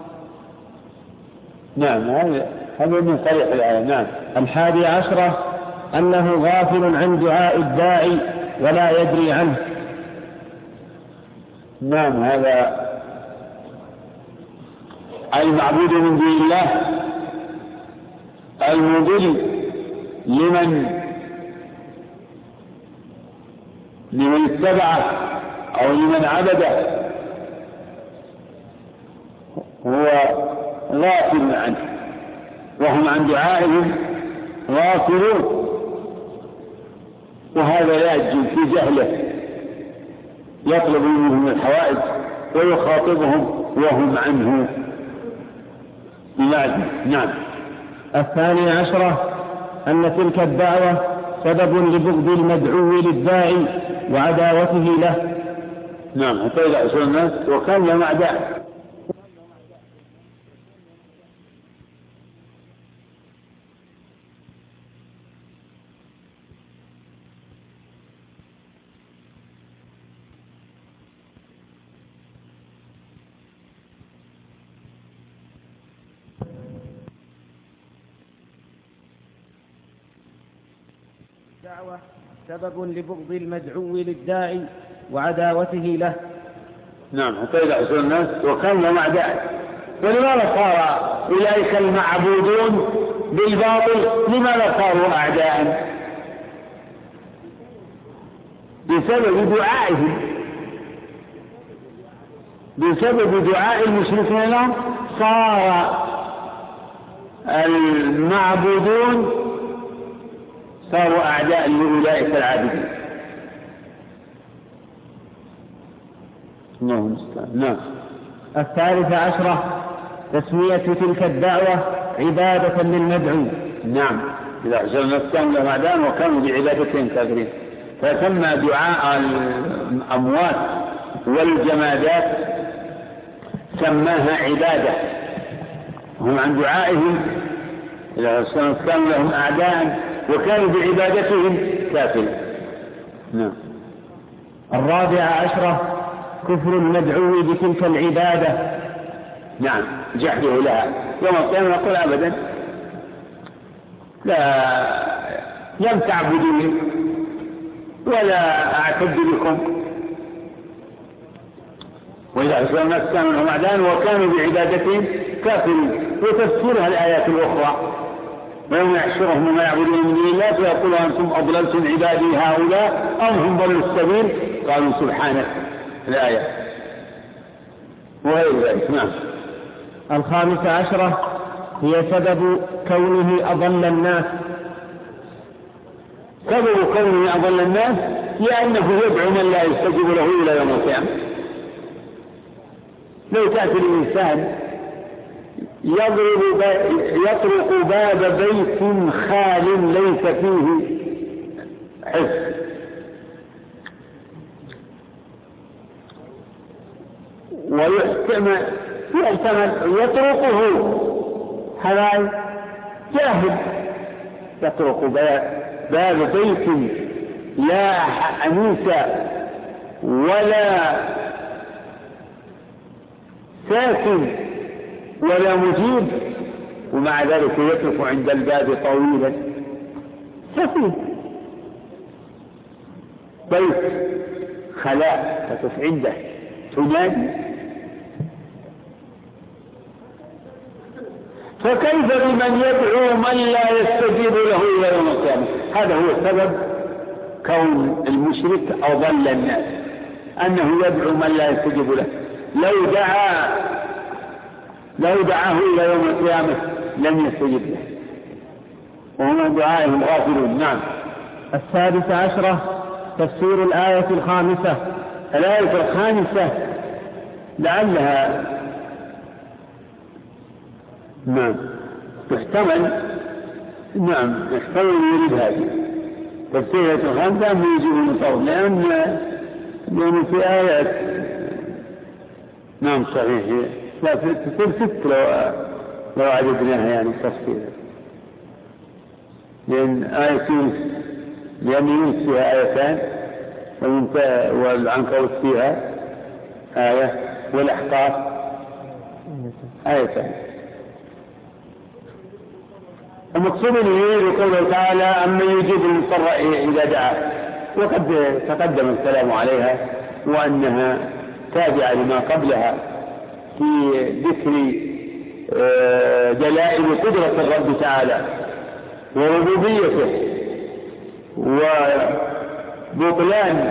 نعم، هذا من صريح الآية. نعم. 11 أنه غافل عن دعاء الداعي ولا يدري عنه. نعم، هذا المعبود من دون الله المضل لمن اتبعه أو لمن عبده، هو غافل عنه، وهم عن دعائهم غافلون، وهذا يأجل في جهله، يطلب منهم الحوائج ويخاطبهم وهم عنه بمعزل. نعم. 12 أن تلك الدعوة سبب لبغض المدعو للداعي وعداوته له. نعم، حتى إذا أسر الناس وكان لهم أعداء. الدعوة سبب لبغض المدعو للداعي وعداوته له. نعم، حتى إذا أسر الناس وكان لهم أعداء. ولماذا صار أولئك المعبودون بالباطل لماذا صاروا أعداء؟ بسبب دعائهم، بسبب دعاء المشركين لهم صار المعبودون صاروا أعداء لأولئك العابدين. نعم. 13 تسمية تلك الدعوة عبادة للمدعو. نعم، إذا أحسن الناس كانوا لهم أعداء وكانوا بعبادتهم كافرين، فسمى دعاء الأموات والجمادات سماها عبادة، هم عن دعائهم إذا أحسن الناس كانوا لهم أعداء وكانوا بعبادتهم كافرين. نعم. 14 كفر المدعو بتلك العبادة. نعم، جحده لها. يوم القيامة يقول أبدا لم تعبدوني ولا أعتد بكم. وإذا أحسن الناس كانوا لهم أعداء وكانوا بعبادتهم كافرين. وتفسيرها الآيات الأخرى ويوم يحشرهم وما يعبدون من دون الله فيقول أنتم أضللتم عبادي هؤلاء أم هم ضلوا السبيل قالوا سبحانك. الآية وغير ذلك. نعم. 15 هي سبب كونه أضل الناس. سبب كونه أضل الناس لأنه يدعو من لا يستجيب له إلى يوم القيامة. لو تأتي الإنسان يطرق باب بيت خال ليس فيه حفظ ويحتمل يطرقه هذا جاهل، يطرق باب بيت لا أنيس ولا ساكن ولا مجيب، ومع ذلك يقف عند الباب طويلا. سفيه بيت خلاء تقف عنده تنادي، فكيف بمن يدعو من لا يستجيب له إلى يوم القيامة؟ هذا هو سبب كون المشرك أضل الناس، أنه يدعو من لا يستجيب له. لو دعاه إلى يوم القيامة لم يستجب له، وهم دعائهم غافلون. نعم. 16 تفسير الآية 5. الآية 5 لعلها يحتمل يريد هذه تفسير الآية 5 من يجب المصور، لأن في آيات نعم صحيح. لا تصير 6 لو عددناها يعني تفصيلا، لأن يونس فيها آيتان، والعنكبوت فيها آية، والأحقاف آيتان. المقصود به قوله تعالى أمن يجيب المضطر إذا دعاه، وقد تقدم الكلام عليها وأنها تابعة لما قبلها في ذكر دلائل قدرة الرب تعالى وربوبيته وبطلان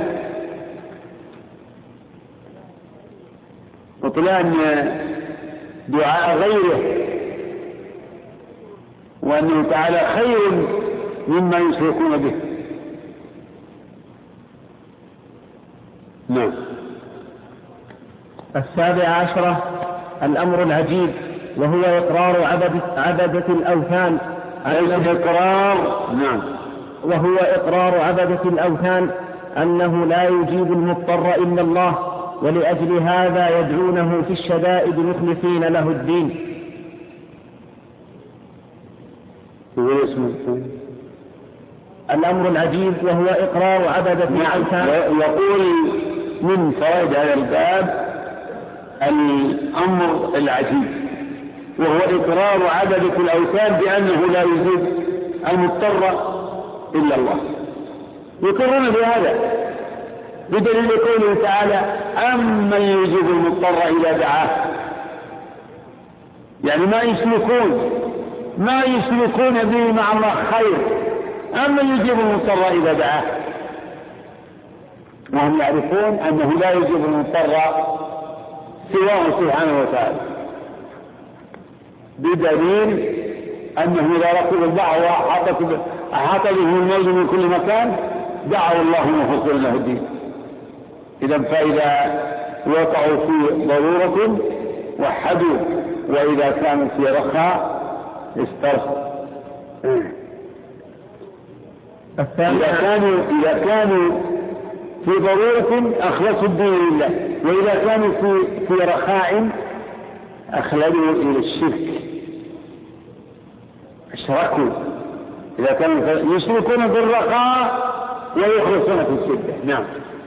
دعاء غيره، وأنه تعالى خير مما يشركون به. نعم. 17 الأمر العجيب، وهو إقرار عبدة الأوثان. وهو إقرار عبدة الأوثان أنه لا يجيب المضطر إلا الله، ولأجل هذا يدعونه في الشدائد مخلصين له الدين. الأمر العجيب وهو إقرار عبدة الأوثان. يقول من فوائد هذا الباب الأمر العجيب، وهو إقرار عبدة الأوثان بأنه لا يجيب المضطر إلا الله. يقرون بهذا بدليل قوله تعالى أمن يجيب المضطر إذا دعاه، يعني ما يشركون به مع الله خير. أمن يجيب المضطر إذا دعاه، وهم يعرفون أنه لا يجيب المضطر سواه سبحانه وتعالى، بدليل أنه إذا ركب البحر وأحاط به الموج من كل مكان دعوا الله مخلصين له الدين. إذا فإذا وقعوا في ضرورة وحدوا، وإذا كانوا في رخاء استرخوا. إذا كانوا في ضرورة أخلصوا الدين لله، وإذا كانوا في رخاء أخلدوا إلى الشرك، أشركوا. إذا كانوا يشركون في الرخاء ويخلصون في الشدة. نعم.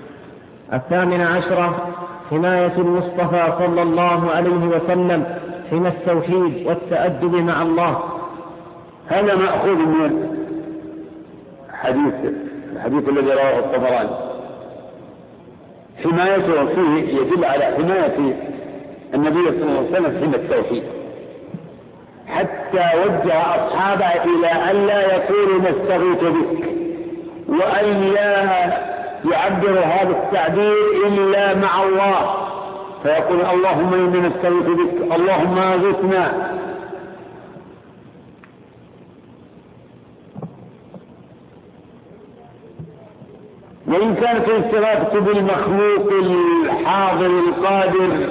18 حماية المصطفى صلى الله عليه وسلم حمى التوحيد والتأدب مع الله. هذا مأخوذ من الحديث الذي رواه الطبراني. حمايته فيه يدل على حماية النبي صلى الله عليه وسلم حمى التوحيد، حتى وجه أصحابه إلى أن لا يقولوا نستغيث بك، وأن لا يعبر هذا التعبير إلا مع الله، فيقول اللهم إنا نستغيث بك، اللهم أغثنا. وإن كانت الاستغاثة بالمخلوق الحاضر القادر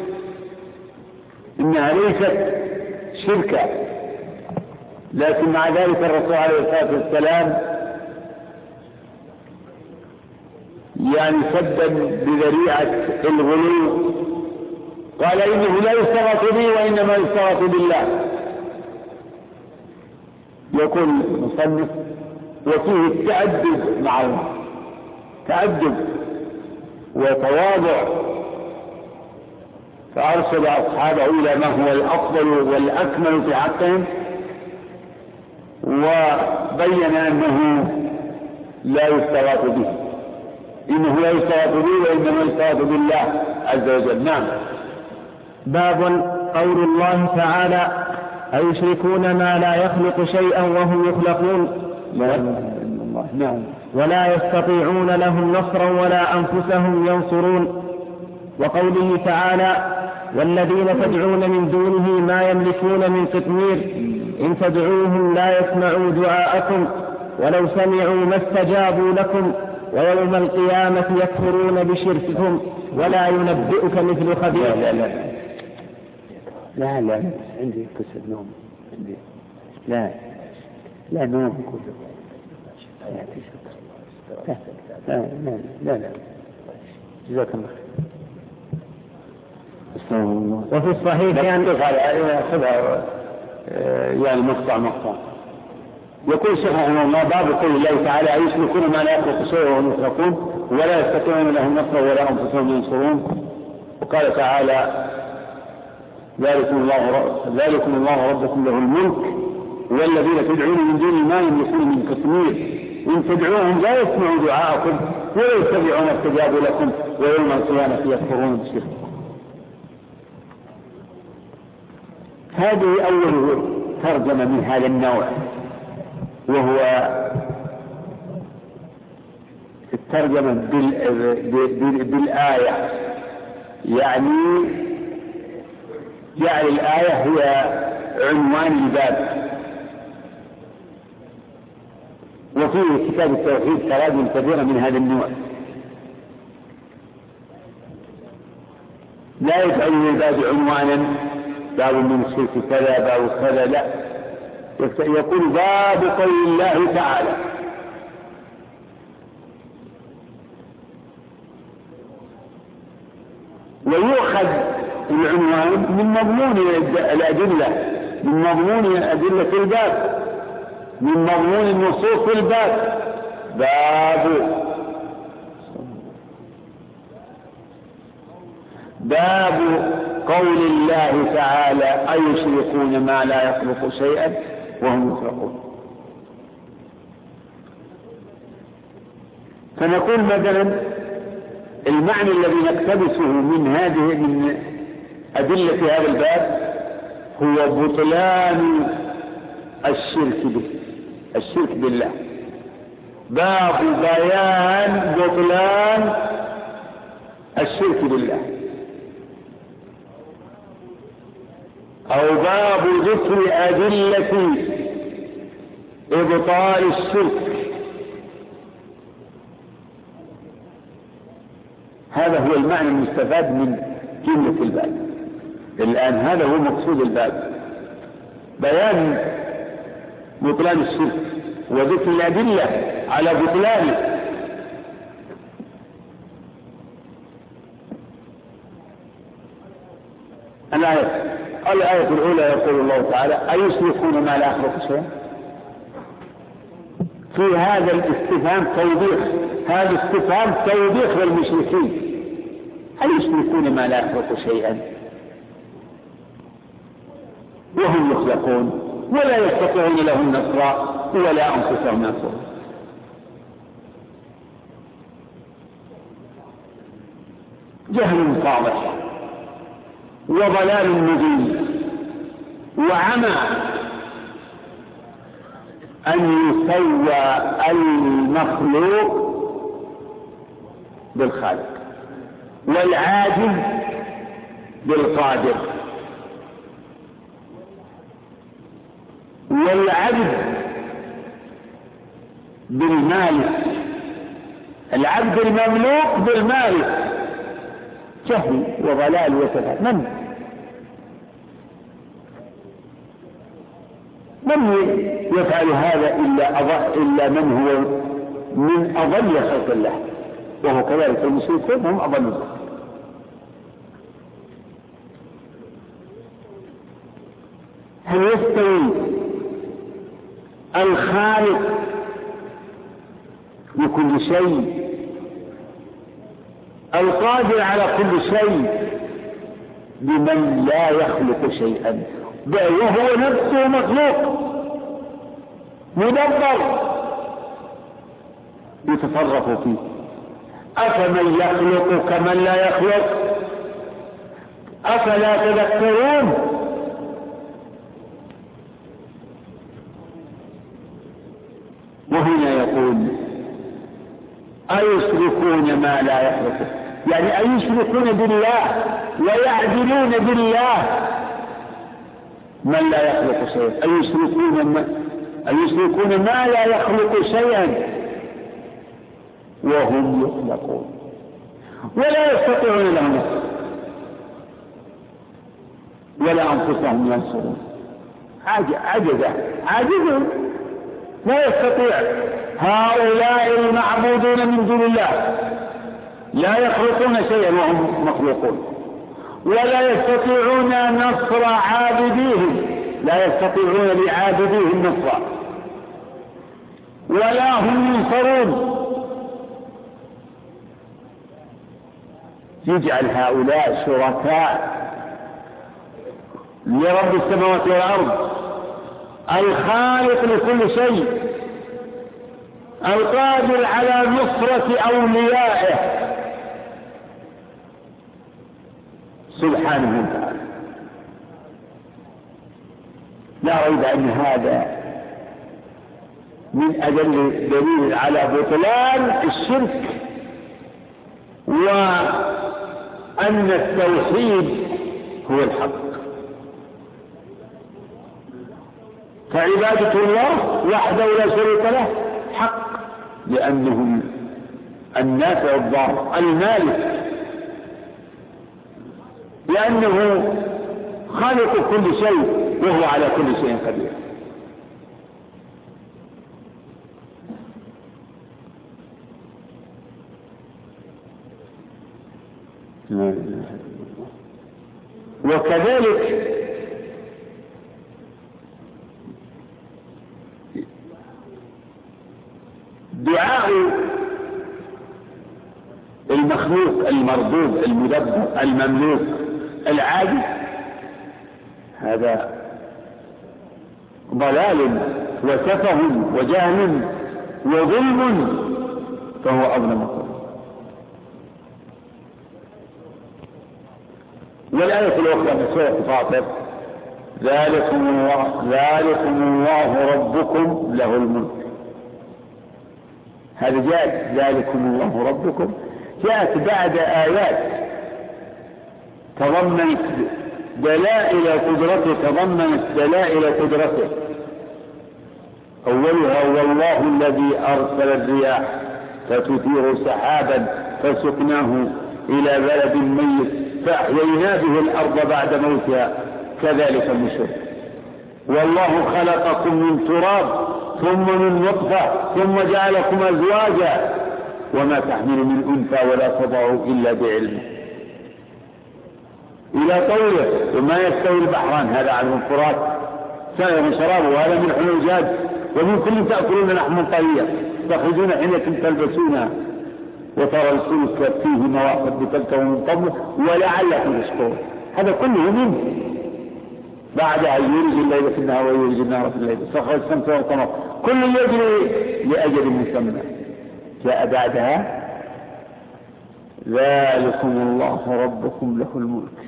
إنها ليست شركا، لكن مع ذلك الرسول عليه الصلاة والسلام يعني سدا بذريعة الغلو، قال إنه لا يستغاث بي وإنما يستغاث بالله. يقول المصنف وفيه التأدب مع الله، تأدب وتواضع، فأرسل أصحابه إلى ما هو الأفضل والأكمل في حقهم، وبين أنه لا يستغاث به، إنه لا يستغاث به وإنما يستغاث بالله عز وجل. نعم. باب قول الله تعالى أيشركون ما لا يخلق شيئا وهم يخلقون ولا يستطيعون لهم نصرا ولا أنفسهم ينصرون. وقوله تعالى والذين تدعون من دونه ما يملكون من قطمير إن تدعوهم لا يسمعوا دعاءكم ولو سمعوا ما استجابوا لكم ويوم القيامة يكفرون بشرككم ولا ينبئك مثل خبير. لا عندي كسر نوم، عندي لا نوم كسر. لا جزاك الله. وفي الصحيح خذها يعني مقطع. يقول الشيخ رحمه الله: باب قول الله تعالى: أيشركون ما لا يخلق شيئا وهم يشركون ولا يستطيعون لهم نصرا ولا أنفسهم ينصرون. وقال تعالى: ذلكم الله ربكم له الملك والذين تدعون من دون ما يملكون من قطمير إن تدعوهم لا يسمعوا دعاءكم ولا يتبعون استجابوا لكم ويوم القيامة يكفرون بشرككم. هذه أول ترجمة من هذا النوع، وهو الترجمة بالآية، يعني جعل الآية هي عنوان الباب. وفيه كتاب التوحيد تراجم كثيرة من هذا النوع، لا يجعل الباب عنوانا باب من الشرك كذا باب كذا، لا، يقول باب قول الله تعالى. ويؤخذ العنوان من مضمون الأدلة، من مضمون أدلة الباب، من مضمون النصوص الباب. باب قول الله تعالى: أيشركون ما لا يخلق شيئا وهم يخلقون. فنقول مثلا المعنى الذي نقتبسه من أدلة هذا الباب هو بطلان الشرك بالله. باب بيان بطلان الشرك بالله، أو باب ذكر أدلة إبطال الشرك. هذا هو المعنى المستفاد من جملة الباب. الآن هذا هو مقصود الباب: بيان بطلان الشرك وذكر الأدلة على بطلانه. الآية الأولى يقول الله تعالى: أيشركون ما لا يخلق شيئا. في هذا الاستفهام توضيح، هذا الاستفهام توضيح للمشركين: أيشركون ما لا يخلق شيئا وهم يخلقون ولا يستطيعون لهم نصرا ولا أنفسهم ينصرون. جهل واضح وضلال مبين وعمى أن يسوى المخلوق بالخالق والعاجز بالقادر والعبد بالمالك، العبد المملوك بالمالك. جهل وضلال وسفه. من يفعل هذا إلا من هو من أضل خلق الله، وهو كذلك المشركون هم أضل. هل يستوي الخالق لكل شيء القادر على كل شيء بمن لا يخلق شيئا وهو نفسه مخلوق مدبر يتصرف فيه؟ أفمن يخلق كمن لا يخلق؟ أفلا تذكرون؟ وهنا يقول: أيشركون ما لا يخلق، يعني أيشركون بالله ويعدلون بالله من لا يخلق شيئا. أيشركون ما لا يخلق شيئا وهم يخلقون ولا يستطيعون لهم نصرا ولا أنفسهم ينصرون. عاجزون لا يستطيع. هؤلاء المعبودون من دون الله لا يخلقون شيئا وهم مخلوقون، ولا يستطيعون نصر عابديهم، لا يستطيعون لعابديهم نصرا ولا هم ينصرون. يجعل هؤلاء شركاء لرب السماوات والأرض الخالق لكل شيء القادر على نصرة أوليائه سبحانه وتعالى. لا ريب أن هذا من أجل دليل على بطلان الشرك وأن التوحيد هو الحق. فعبادة الله وحده لا شريك له حق، لأنه النافع الضار المالك، لأنه خالق كل شيء وهو على كل شيء قدير. وكذلك دعاء المخلوق المردود المدبر المملوك العاجز هذا ضلال وسفه وجهل وظلم، فهو أظلم الظلم. والآية الأخرى من سورة فاطر ذلكم الله ربكم له الملك. هذا جاءت ذلكم الله ربكم جاءت بعد آيات تضمنت دلائل قدرته أولها والله الذي أرسل الرياح فتثير سحابا فسقناه إلى بلد ميت فأحيينا به الأرض بعد موتها كذلك النشور. والله خلقكم من تراب ثم من نطفة ثم جعلكم أزواجا وما تحمل من أنثى ولا تضع إلا بعلمه إلى قوله وما يستوي البحران هذا عذب فرات سائغ شرابه وهذا ملح أجاج ومن كل تأكلون لحما طريا تخرجون حين تلبسونها وترى الفلك فيه مواقف بتلكم من قبل ولعلكم تشكرون. هذا كله منه. بعدها يولج الليل في النهار ويولج النهار في الليل سخر الشمس والقمر كل يجري لأجل مسمى. جاء بعدها ذلكم الله ربكم له الملك.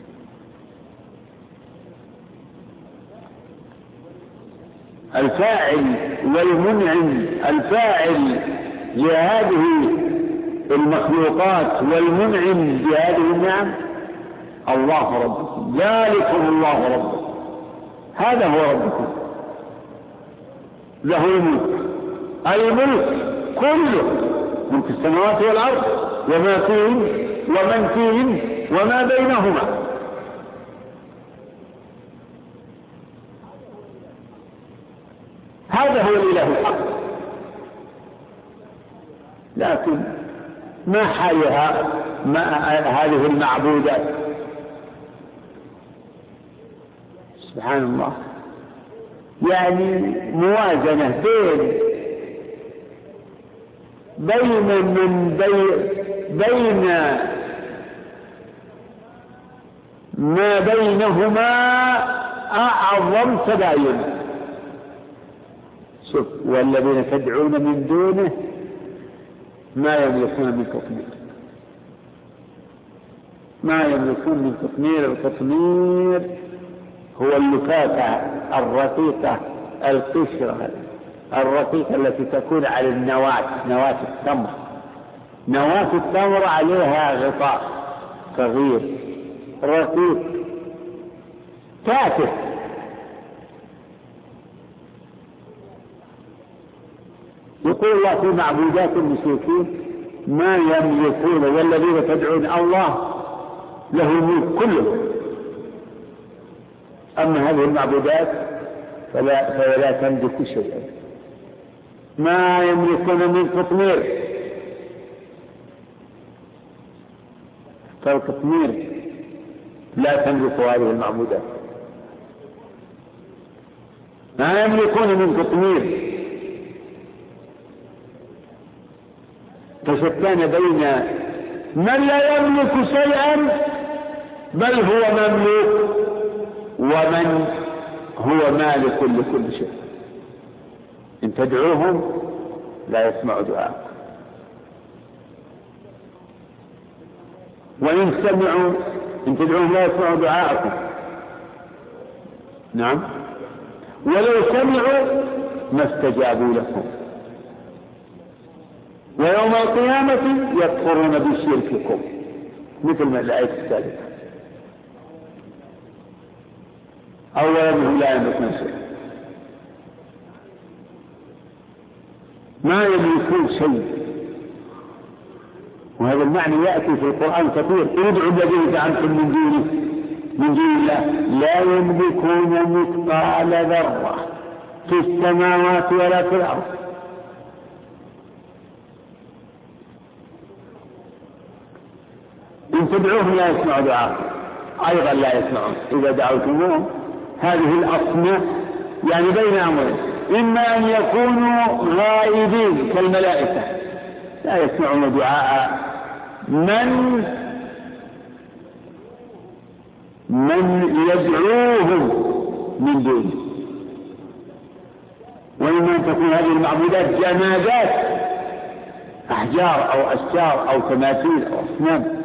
الفاعل والمنعم الفاعل لهذه المخلوقات والمنعم بهذه النعم الله ربكم. ذلكم الله ربكم هذا هو ربكم له الملك كله ملك السماوات والأرض وما فيهن ومن فيهن وما بينهما. هذا هو الإله الحق. لكن ما حالها هذه المعبودات سبحان الله، يعني موازنة بين ما بينهما أعظم تباين. شوف والذين تدعون من دونه ما يملكون من قطمير. القطمير هو اللفافة الرقيقة القشرة الرقيقة التي تكون على نواة التمر. نواة التمر عليها غطاء صغير رقيق تافه. يقول الله في معبودات المشركين ما يملكون والذين تدعون الله له الملك كله. أما هذه المعبودات فلا تملك شيئا. ما يملكون من قطمير. فالقطمير لا تملك هذه المعبودات، ما يملكون من قطمير. فشتان بين من لا يملك شيئا بل هو مملوك ومن هو مالك لكل شيء. إن تدعوهم لا يسمع دعاءكم، وإن سمعوا إن تدعوهم لا يسمعوا دعاءكم. نعم، ولو سمعوا ما استجابوا لكم، ويوم القيامة يكفرون بشرككم، مثل ما الآية السابقة. أولا لا يملكون شيء، ما يملكون شيء، وهذا المعنى يأتي في القرآن كثير. ادعوا الذين زعمتم من دون الله لا يملكون مثقال ذرة في السماوات ولا في الأرض. إن تدعوهم لا يسمعوا دعاءكم، أيضا لا يسمعون إذا دعوتموهم. هذه الأصناف يعني بين أمرين، إما أن يكونوا غائبين كالملائكة لا يسمعون دعاء من يدعوهم من دونه، وإما أن تكون هذه المعبودات جمادات، أحجار أو أشجار أو تماثيل أو أصنام،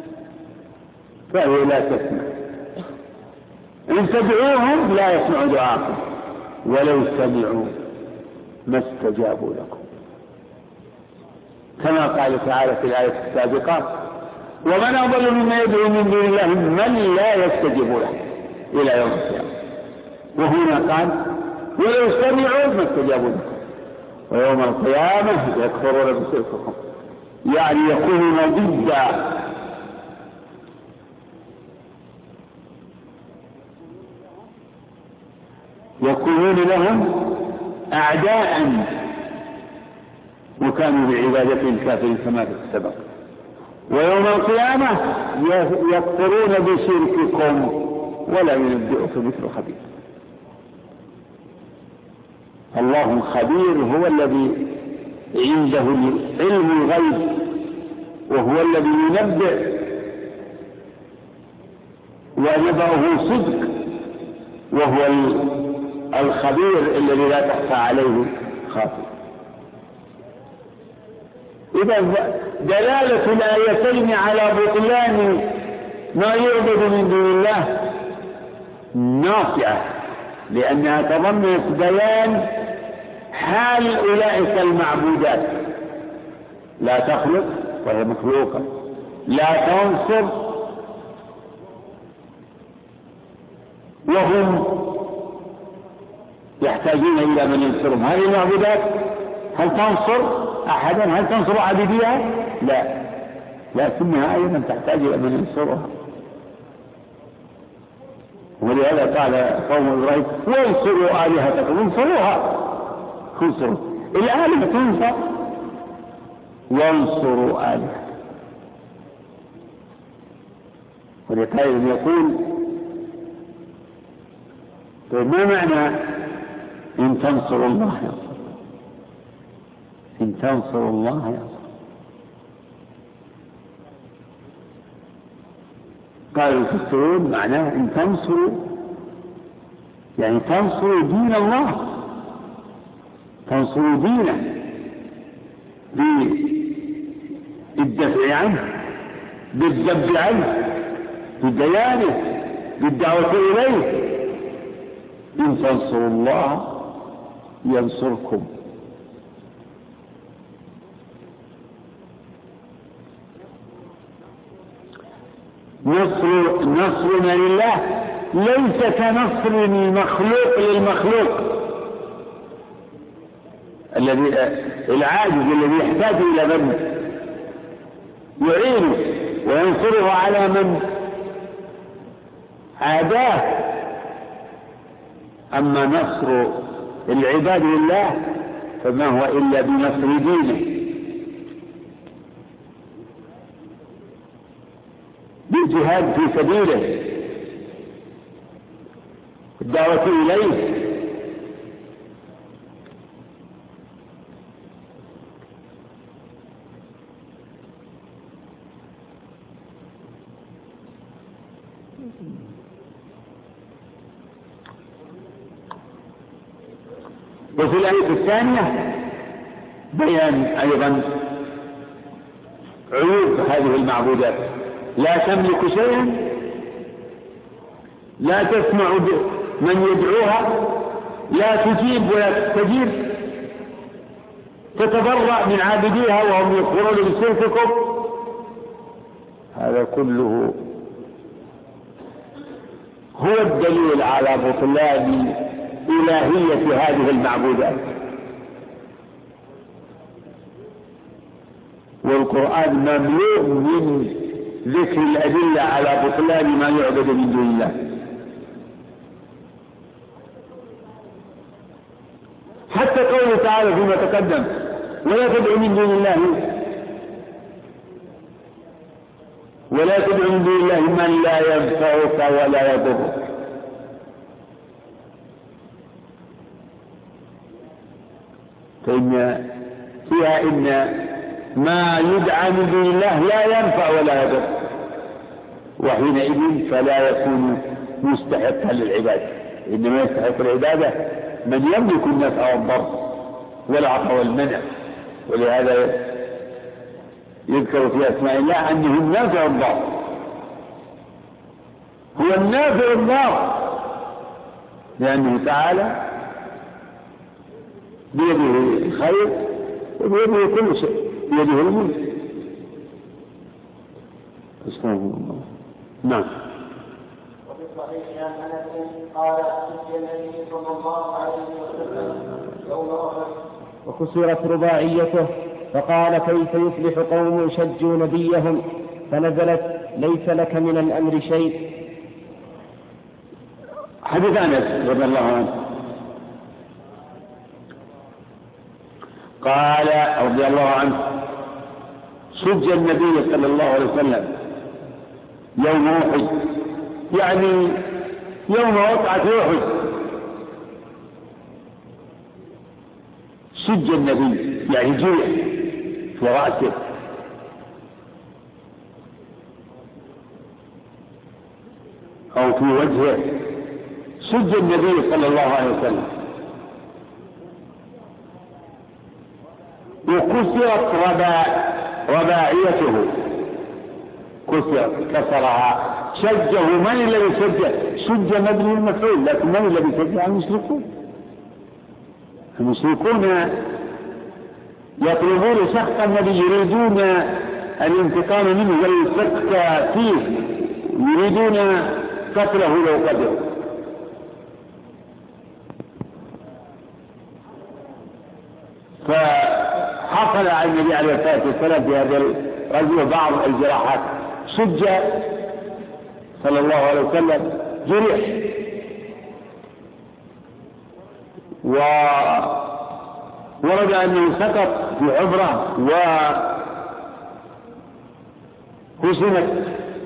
فهي لا تسمع. إن تدعوهم لا يسمعوا دعاءكم ولو سمعوا ما استجابوا لكم، كما قال تعالى في الآية السابقة: ومن أضل مما يدعو من دون الله من لا يستجيب له إلى يوم القيامة. وهنا قال: ولو سمعوا ما استجابوا لكم ويوم القيامة يكفرون بشرككم، يعني يكونون ضدا، يكونون لهم أعداء وكانوا بعبادتهم كافرين كما سبق. ويوم القيامة يكفرون بشرككم ولا ينبئك مثل خبير. الله خبير هو الذي عنده علم الغيب، وهو الذي ينبئ ونبأه صدق، وهو الخبير الذي لا تخفى عليه خافية. إذا دلالة الآيتين على بطلان ما يعبد من دون الله نافعة، لأنها تضمنت بيان حال أولئك المعبودات: لا تخلق وهي مخلوقة، لا تنصر وهم يحتاجون إلى من ينصرهم. هذه المعبودات هل تنصر أحدا؟ هل تنصر عبيديها؟ لا، لكنها أيضا تحتاج إلى من ينصرها. ولهذا قال قوم إبراهيم: وانصروا آلهتكم، انصروها، انصروا الآلهة تنصر، وانصروا آلهتكم. ولقائل يقول: ما معنى إن تنصروا الله ينصر؟ إن تنصروا الله ينصر. قالوا المفسرون معناه إن تنصروا يعني تنصروا دين الله، تنصروا دينه بالدفع عنه، بالذب عنه، بديانه، بالدعوة إليه. إن تنصروا الله ينصركم. نصرنا لله ليس كنصر المخلوق للمخلوق الذي العاجز الذي يحتاج إلى من يعينه وينصره على من عاداه. أما نصر العباد لله فما هو إلا بنصر دينه، بالجهاد في سبيله، الدعوة إليه. وفي الآية الثانية بيان أيضا عيوب هذه المعبودات: لا تملك شيئا، لا تسمع من يدعوها، لا تجيب ولا تستجيب، تتبرأ من عابديها وهم يكفرون بشرككم. هذا كله هو الدليل على بطلان إلهية هذه المعبودات. والقرآن مملوء من ذكر الأدلة على بطلان ما يعبد من دون الله. حتى قوله تعالى فيما تقدم: ولا تدع من دون الله من لا ينفعك ولا يضرك. فإن فيها إن ما يدعى من دون الله لا ينفع ولا يضر، وحينئذ فلا يكون مستحقا للعبادة. إنما يستحق العبادة من يملك النفع والضر والعطاء والمنع. ولهذا يذكر في أسماء الله أنه النافع والضار، هو النافع والضار، لأنه تعالى بيده الخير وبيده كل شيء، بيده الملك. استغفر الله. نعم. وفي الصحيح عن انس قال: سئل النبي صلى الله عليه وسلم يوم احد وكسرت رباعيته فقال: كيف يفلح قوم شجوا نبيهم؟ فنزلت: ليس لك من الأمر شيء. حديث أنس رضي الله عنه قال رضي الله عنه: شج النبي صلى الله عليه وسلم يوم أحد، يعني يوم وقعة أحد. شج النبي يعني جرح في رأسه، أو في وجهه. شج النبي صلى الله عليه وسلم، وكسرت رباعيته، كسرها. شجه من الذي شجه؟ شج مبني المفعول، لكن من الذي شجه؟ المشركون. المشركون يطلبون سخط النبي، يريدون الانتقام منه والسكت فيه، يريدون قتله لو قدر. فحصل على النبي عليه الصلاة والسلام في هذا الرجل بعض الجراحات. شج صلى الله عليه وسلم، جرح، وورد أنه سقط في عبرة وحسنت،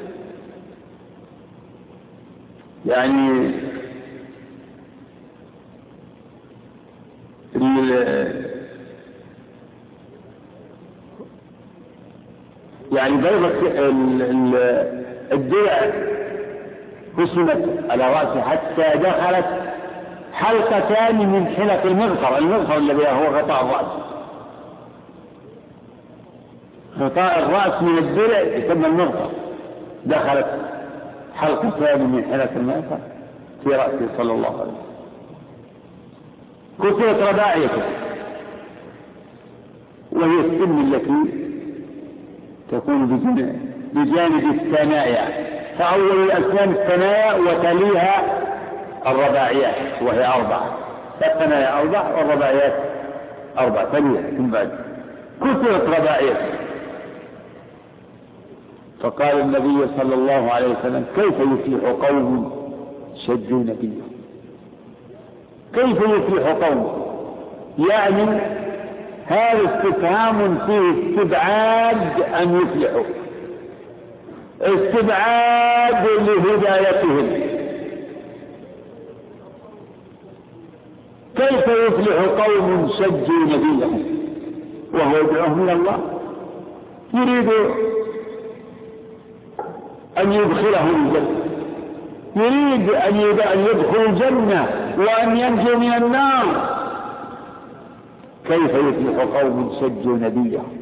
يعني بيضة الدرع حسنت على رأسه حتى دخلت حلقتان من حلق المغفر الذي هو غطاء الرأس. غطاء الرأس من الدرع يسمى المغفر، دخلت حلقتان من حلق المغفر في رأسه صلى الله عليه وسلم. كسرت رباعيته، وهي السن التي تكون بجانب الثنايا، فأول الأسنان الثنايا وتليها الرباعيات، وهي 4. الثنايا 4 والرباعيات 4 تليها من بعد. كسرت رباعيته، فقال النبي صلى الله عليه وسلم: كيف يفلح قوم شجوا نبيهم؟ كيف يفلح قوم؟ يعني هذا استفهام فيه استبعاد أن يفلحوا، استبعاد لهدايتهم. يفلح قوم شجوا نبيهم وهو يدعوهم إلى الله، يريد أن يدخلهم الجنة، يريد أن يدخل الجنة وأن ينجو من النار. كيف يفلح قوم شجوا نبيهم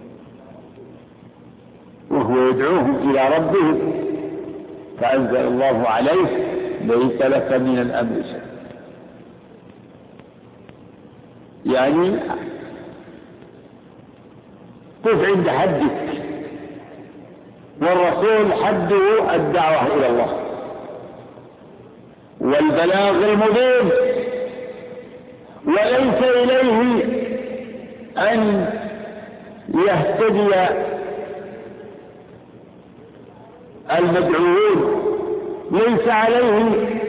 وهو يدعوهم إلى ربهم؟ فأنزل الله عليه ليس لك من الأمر شيء. يعني قف عند حدك، والرسول حده الدعوة إلى الله والبلاغ المبين، وليس إليه أن يهتدي المدعوون، ليس عليه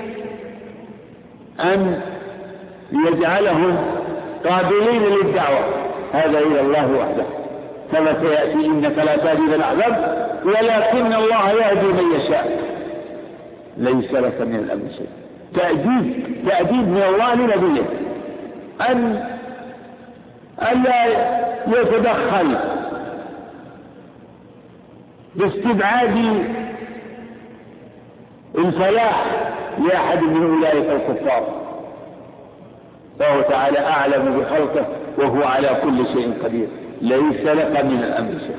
أن يجعلهم قابلين للدعوة، هذا إلى الله وحده. كما سيأتي إنك لا تهدي من أحببت ولكن الله يهدي من يشاء. ليس لك من الأمر شيء. تأديب من الله لنبيه أن لا يتدخل باستبعاد الفلاح لأحد من أولئك الكفار، فهو تعالى أعلم بخلقه وهو على كل شيء قدير. ليس لك من الأمر شيء.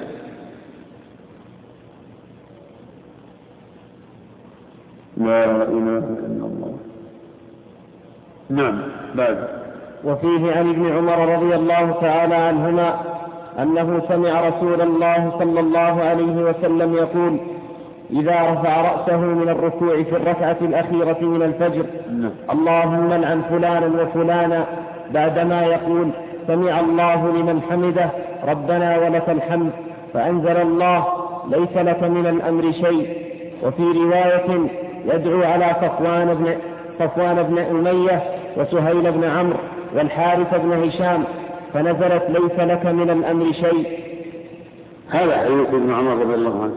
لا إله إلا الله. نعم. بعد. وفيه عن ابن عمر رضي الله تعالى عنهما أنه سمع رسول الله صلى الله عليه وسلم يقول: إذا رفع رأسه من الركوع في الركعة الأخيرة من الفجر: اللهم لعن فلانا وفلانا، بعدما يقول: سمع الله لمن حمده ربنا ولك الحمد، فأنزل الله: ليس لك من الأمر شيء. وفي رواية: يدعو على صفوان بن أمية وسهيل بن عمرو والحارث بن هشام، فنزلت: ليس لك من الأمر شيء. هذا حديث ابن عمر رضي الله عنه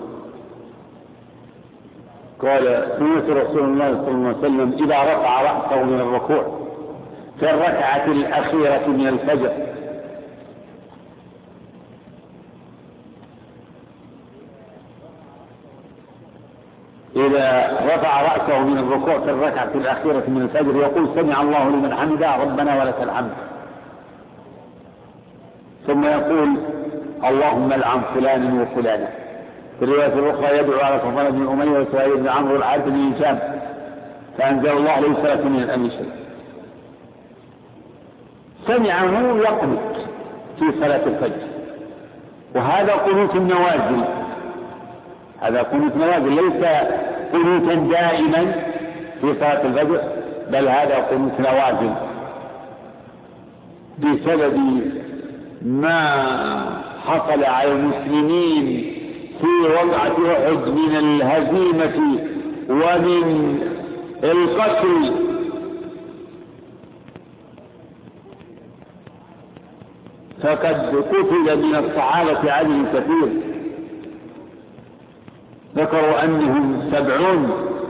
قال: سمعت رسول الله صلى الله عليه وسلم إذا رفع رأسه من الركوع في الركعة الأخيرة من الفجر: إذا رفع رأسه من الركوع في الركعة الأخيرة من الفجر يقول: سمع الله لمن حمده ربنا ولك الحمد، ثم يقول: اللهم لعن فلانا وفلانا. في الرواية الأخرى: يدعو على صفوان بن أمية وسهيل بن عمرو والحارث بن هشام، فأنزل الله: ليس لك من الأمر شيء. سمعه يقنط في صلاة الفجر، وهذا قنوت النوازل، هذا قنوت نوازل، ليس قنوتا دائما في صلاة الفجر، بل هذا قنوت نوازل بسبب ما حصل على المسلمين في وقعة أحد من الهزيمة ومن القتل، فقد قتل من الصحابة عدد كثير، ذكروا أنهم 70.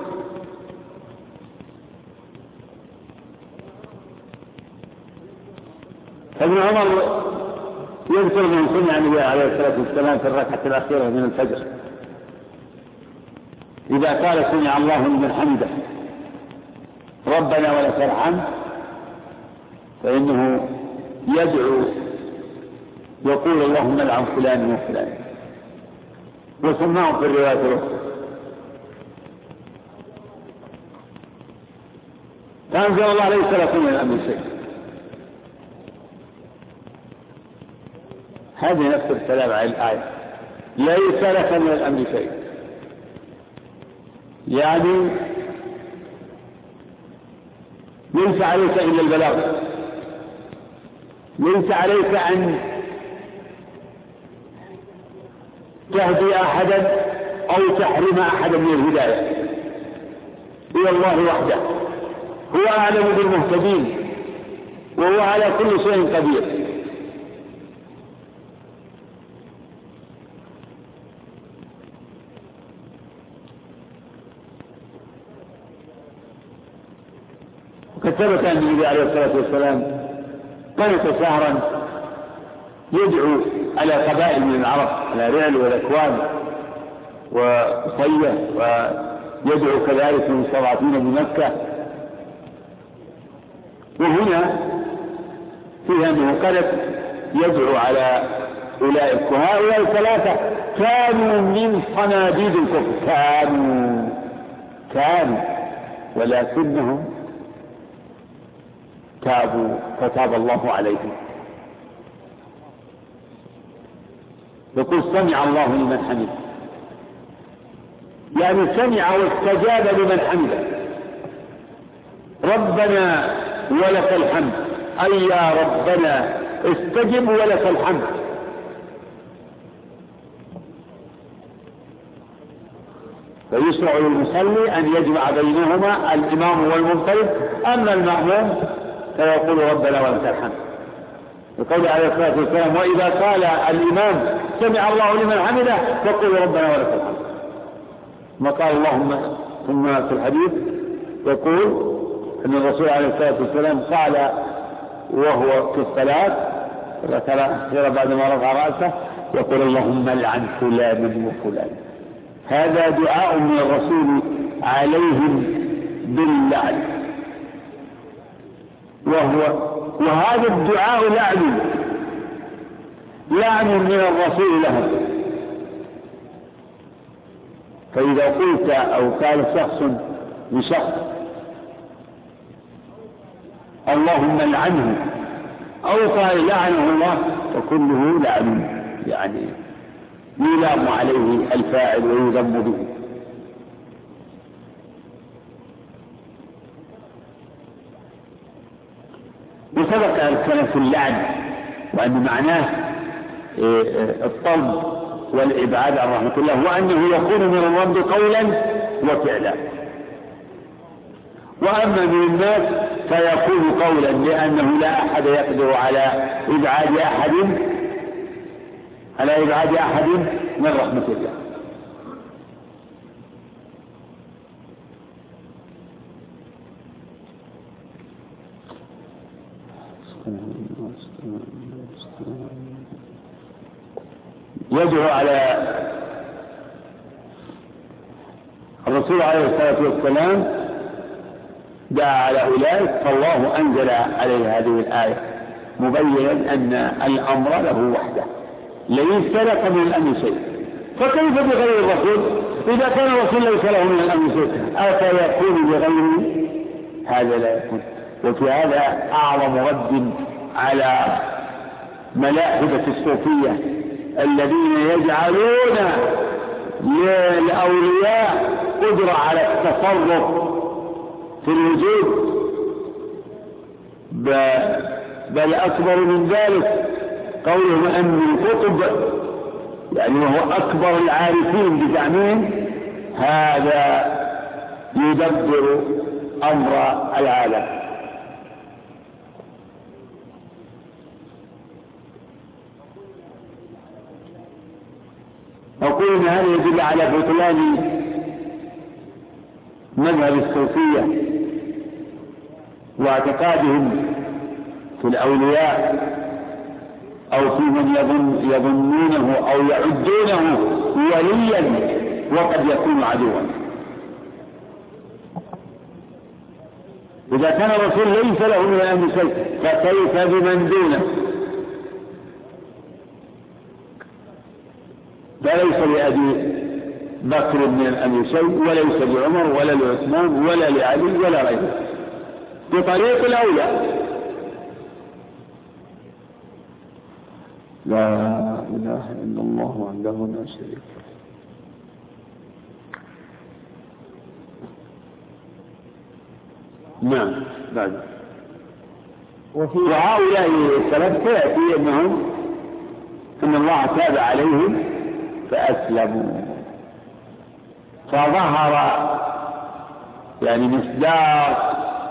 ابن عمر يذكر من سمع النبي عليه الصلاة والسلام في الركعة الأخيرة من الفجر إذا قال: سمع الله لمن حمده ربنا ولك الحمد، فإنه يدعو يقول: اللهم لعن فلان وفلان. وسمعه في الرواية الأخرى. فأنزل الله: ليس لكم من الأمر شيء. هذه نفس الكلام على الآية: ليس لك من الأمر شيء، يعني ليس عليك إلا البلاغ، ليس عليك أن تهدي أحدا أو تحرم أحدا من الهداية، إلى الله وحده، هو أعلم بالمهتدين وهو على كل شيء قدير. وقد ثبت أن النبي عليه الصلاة والسلام قنت شهرا يدعو على قبائل من العرب، على رعل والأكوان وصية، ويدعو كذلك المستضعفين بمكة. وهنا فيها أنه قد يدعو على أولئك، وهؤلاء الثلاثة كانوا من صناديد الكفر، كانوا ولكنهم تابوا فتاب الله عليهم. يقول سمع الله لمن حمده، يعني سمع واستجاب لمن حمده. ربنا ولك الحمد، أي يا ربنا استجب ولك الحمد. فيشرع للمصلي أن يجمع بينهما الإمام والمنفرد، أما المأموم فيقول ربنا ولك الحمد، يقول عليه الصلاة والسلام وإذا قال الإمام سمع الله لمن حمده فقل ربنا ولك الحمد. ما قال اللهم، ثم في الحديث يقول أن الرسول عليه الصلاة والسلام قال وهو في الصلاة بعد ما رفع رأسه يقول اللهم لعن فلان وفلان. هذا دعاء من الرسول عليهم باللعن، وهذا الدعاء لعن من الرسول لهم. فإذا قلت أو قال شخص لشخص اللهم لعنه أو قال لعنه الله فكله لعن، يعني يلام عليه الفاعل ويذم به. وسبق الكلام في اللعن وأن معناه الطرد والإبعاد عن رحمة الله، وأنه يكون من الرب قولا وفعلا، وأما من الناس فيكون قولا لأنه لا أحد يقدر على إبعاد أحد من رحمة الله. يدعو على الرسول عليه الصلاة والسلام، دعا على أولئك فالله أنزل عليه هذه الآية مبينا أن الأمر له وحده ليس لك من الأمر شيء. فكيف بغير الرسول؟ إذا كان الرسول ليس له من الأمر شيء أفيكون بغيره؟ هذا لا يكون. وفي هذا أعظم رد على ملاحدة الصوفية الذين يجعلون للأولياء قدرة على التصرف في الوجود، بل أكبر من ذلك قولهم أن القطب يعني وهو أكبر العارفين بزعمهم هذا يدبر أمر العالم. أقول إن هذا يدل على بطلان مذهب الصوفية واعتقادهم في الأولياء أو في من يظنونه أو يعدونه وليا وقد يكون عدوا. إذا كان الرسول ليس له من الأمر شيء فكيف بمن دونه؟ فليس لأبي بكر من الأمر شيء، وليس لعمر ولا لعثمان ولا لعلي ولا غيره، بطريق الأولى. لا إله إلا الله وحده لا شريك له. نعم. بعد وهؤلاء السلف تأتي أن الله تاب عليهم فأسلموا، فظهر يعني مصداق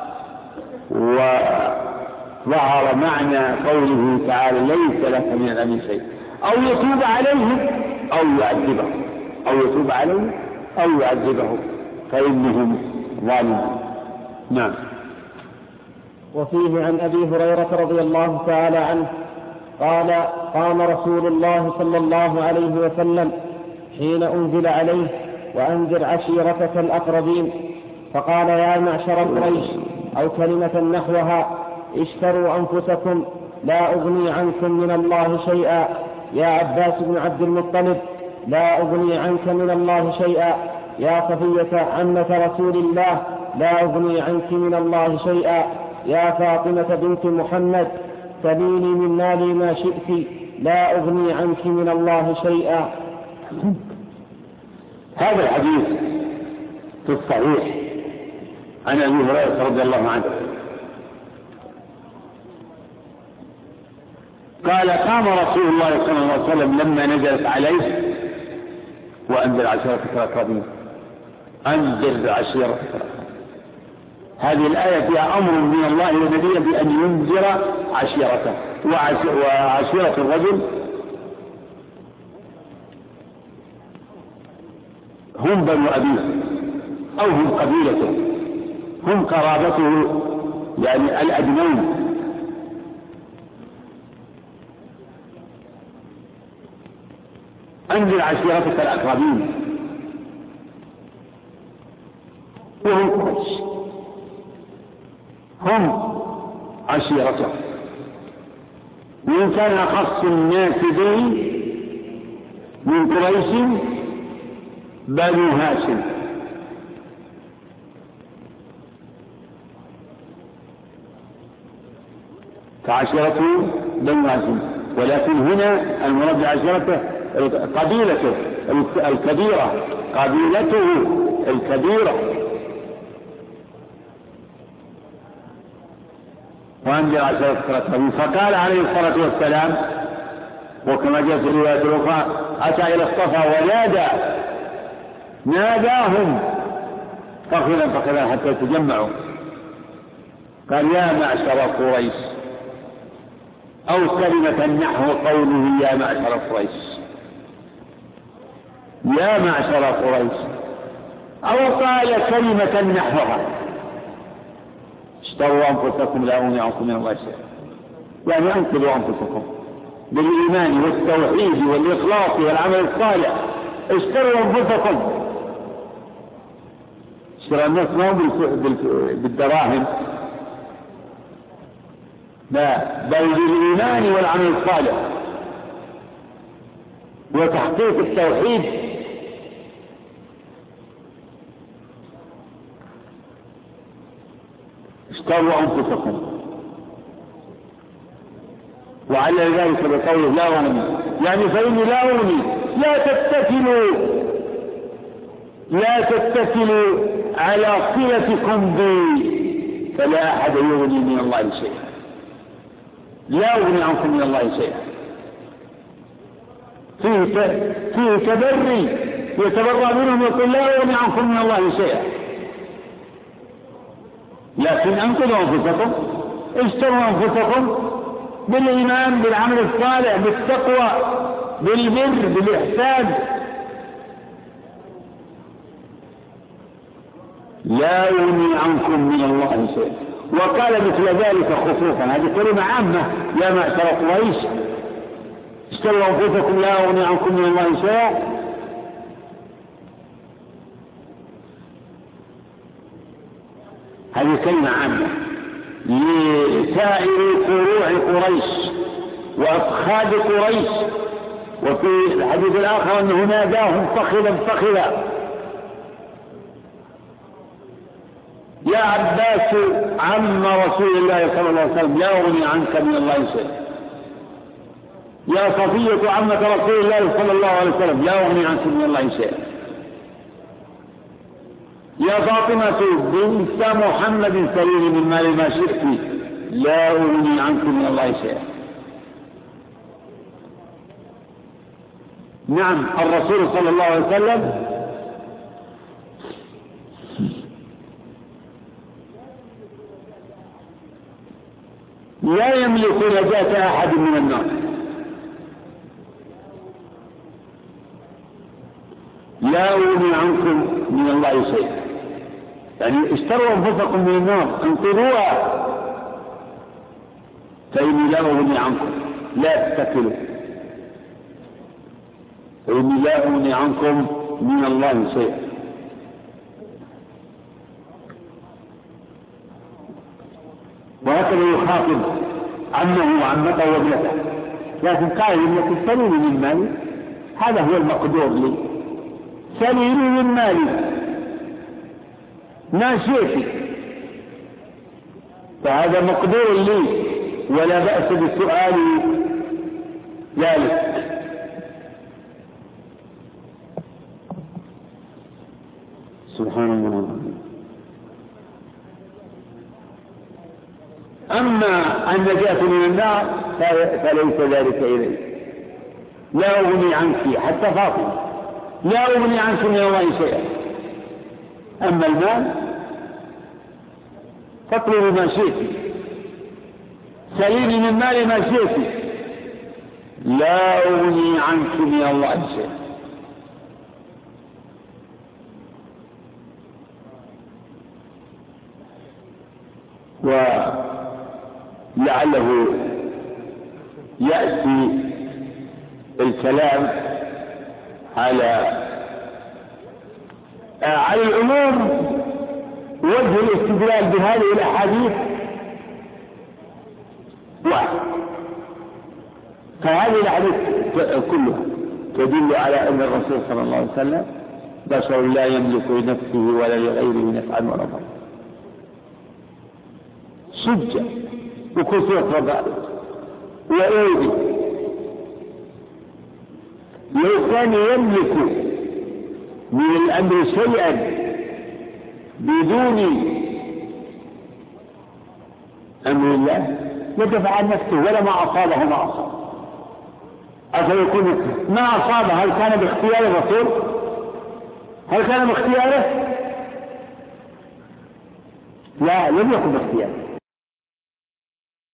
وظهر معنى قوله تعالى ليس لك من الأمر شيء، أو يتوب عليهم أو يعذبهم، أو يتوب عليهم أو يعذبهم فإنهم ظالمون. نعم. وفيه عن أبي هريرة رضي الله تعالى عنه قال: قام رسول الله صلى الله عليه وسلم حين أنزل عليه: وأنذر عشيرتك الأقربين، فقال: يا معشر قريش، أو كلمة نحوها: اشتروا أنفسكم لا أغني عنكم من الله شيئا. يا عباس بن عبد المطلب، لا أغني عنك من الله شيئا. يا صفية عمة رسول الله، لا أغني عنك من الله شيئا. يا فاطمة بنت محمد، سليني من مالي ما شئت، لا أغني عنك من الله شيئا. هذا الحديث في الصحيح عن أبي هريرة رضي الله عنه قال: قام رسول الله صلى الله عليه وسلم لما نزلت عليه: وأنذر عشيرتك الأقربين. أنذر عشيرتك الأقربين. هذه الآية فيها أمر من الله لنبيه بأن ينذر عشيرته، وعشيرة الرجل هم بنو أبيه أو هم قبيلته، هم قرابته يعني الأدنون. أنذر عشيرتك الأقربين وهم قريش، هم عشيرته. وإن كان أخص الناس به من قريش بنو هاشم، فعشيرته بنو هاشم، ولكن هنا المراد بعشيرته قبيلته الكبيرة، قبيلته الكبيرة. وأنذر عشيرتك الأقربين. فقال عليه الصلاة والسلام، وكما جاء في الرواية الأخرى: أتى إلى الصفا ناداهم فخذا حتى يتجمعوا، قال: يا معشر قريش، أو كلمة نحو قوله: يا معشر قريش، يا معشر قريش، أو قال كلمة نحوها: اشتروا أنفسكم لا أغني عنكم من الله شيئا. يعني أنقذوا أنفسكم بالإيمان والتوحيد والإخلاص والعمل الصالح. اشتروا أنفسكم. اشترى الناس ما بالدراهم، لا، بل بالإيمان والعمل الصالح وتحقيق التوحيد. اشتروا أنفسكم. وعلى ذلك بقوله: لا أغني، يعني فإني لا أغني، لا تتكلوا على صلتكم بي، فلا أحد يغني من الله شيئا. لا أغني عنكم من الله شيئا. فيه تبري، يتبرى منهم يقول: لا أغني عنكم من الله شيئا. لكن أنقذوا أنفسكم، اشتروا أنفسكم بالإيمان، بالعمل الصالح، بالتقوى، بالبر، بالإحسان. لا يغني عنكم من الله شيئا. وقال مثل ذلك خصوصا، هذه كلمة عامة: يا معشر قريش، اشتروا أنفسكم لا يغني عنكم من الله شيئا. هذه كلمة عامة لسائر فروع قريش وأفخاذ قريش. وفي الحديث الآخر أنه ناداهم فخذا: يا عباس عم رسول الله صلى الله عليه وسلم، لا أغني عنك من الله شيئا. يا صفية عمة رسول الله صلى الله عليه وسلم، لا أغني عنك من الله شيئا. يا فاطمة بنت محمد، سليني من مالي ما شئت، لا أغني عنك من الله شيئا. نعم، الرسول صلى الله عليه وسلم لا يملك نجاة أحد من النار، لا أغني عنكم من الله شيئا. يعني اشتروا أنفسكم من النار، انقذوها فإني لا أغني عنكم، لا تتكلوا، فإني لا أغني عنكم من الله شيئا. وهكذا يخاطب عمه وعمته وابنته، لكن قال إنك سليني من مالي، هذا هو المقدور لي، سليني من مالي ما شئت، فهذا مقدور لي ولا بأس بسؤال ذلك. سبحان الله. أما النجاة من النار فليس ذلك إليه. لا أغني عنك حتى فاطمة، لا أغني عنك من الله شيئا. أما المال فاطلبوا ما شئت، سليني من مالي ما شئت، لا أغني عنك من الله شيئا. ولعله يأتي الكلام على العموم، وجه الاستدلال بهذه الأحاديث واحد، فهذه الأحاديث كلها تدل على أن الرسول صلى الله عليه وسلم بشر لا يملك لنفسه ولا لغيره نفعا ولا ضرا، شجة وكثرة ذلك وأودي. لو كان يملك من الأمر شيئا بدون أمر الله لدفع عن نفسه ولا ما أصابه ما أصاب. أفيكون ما أصابه هل كان باختيار الرسول؟ هل كان باختياره؟ لا، لم يكن باختياره.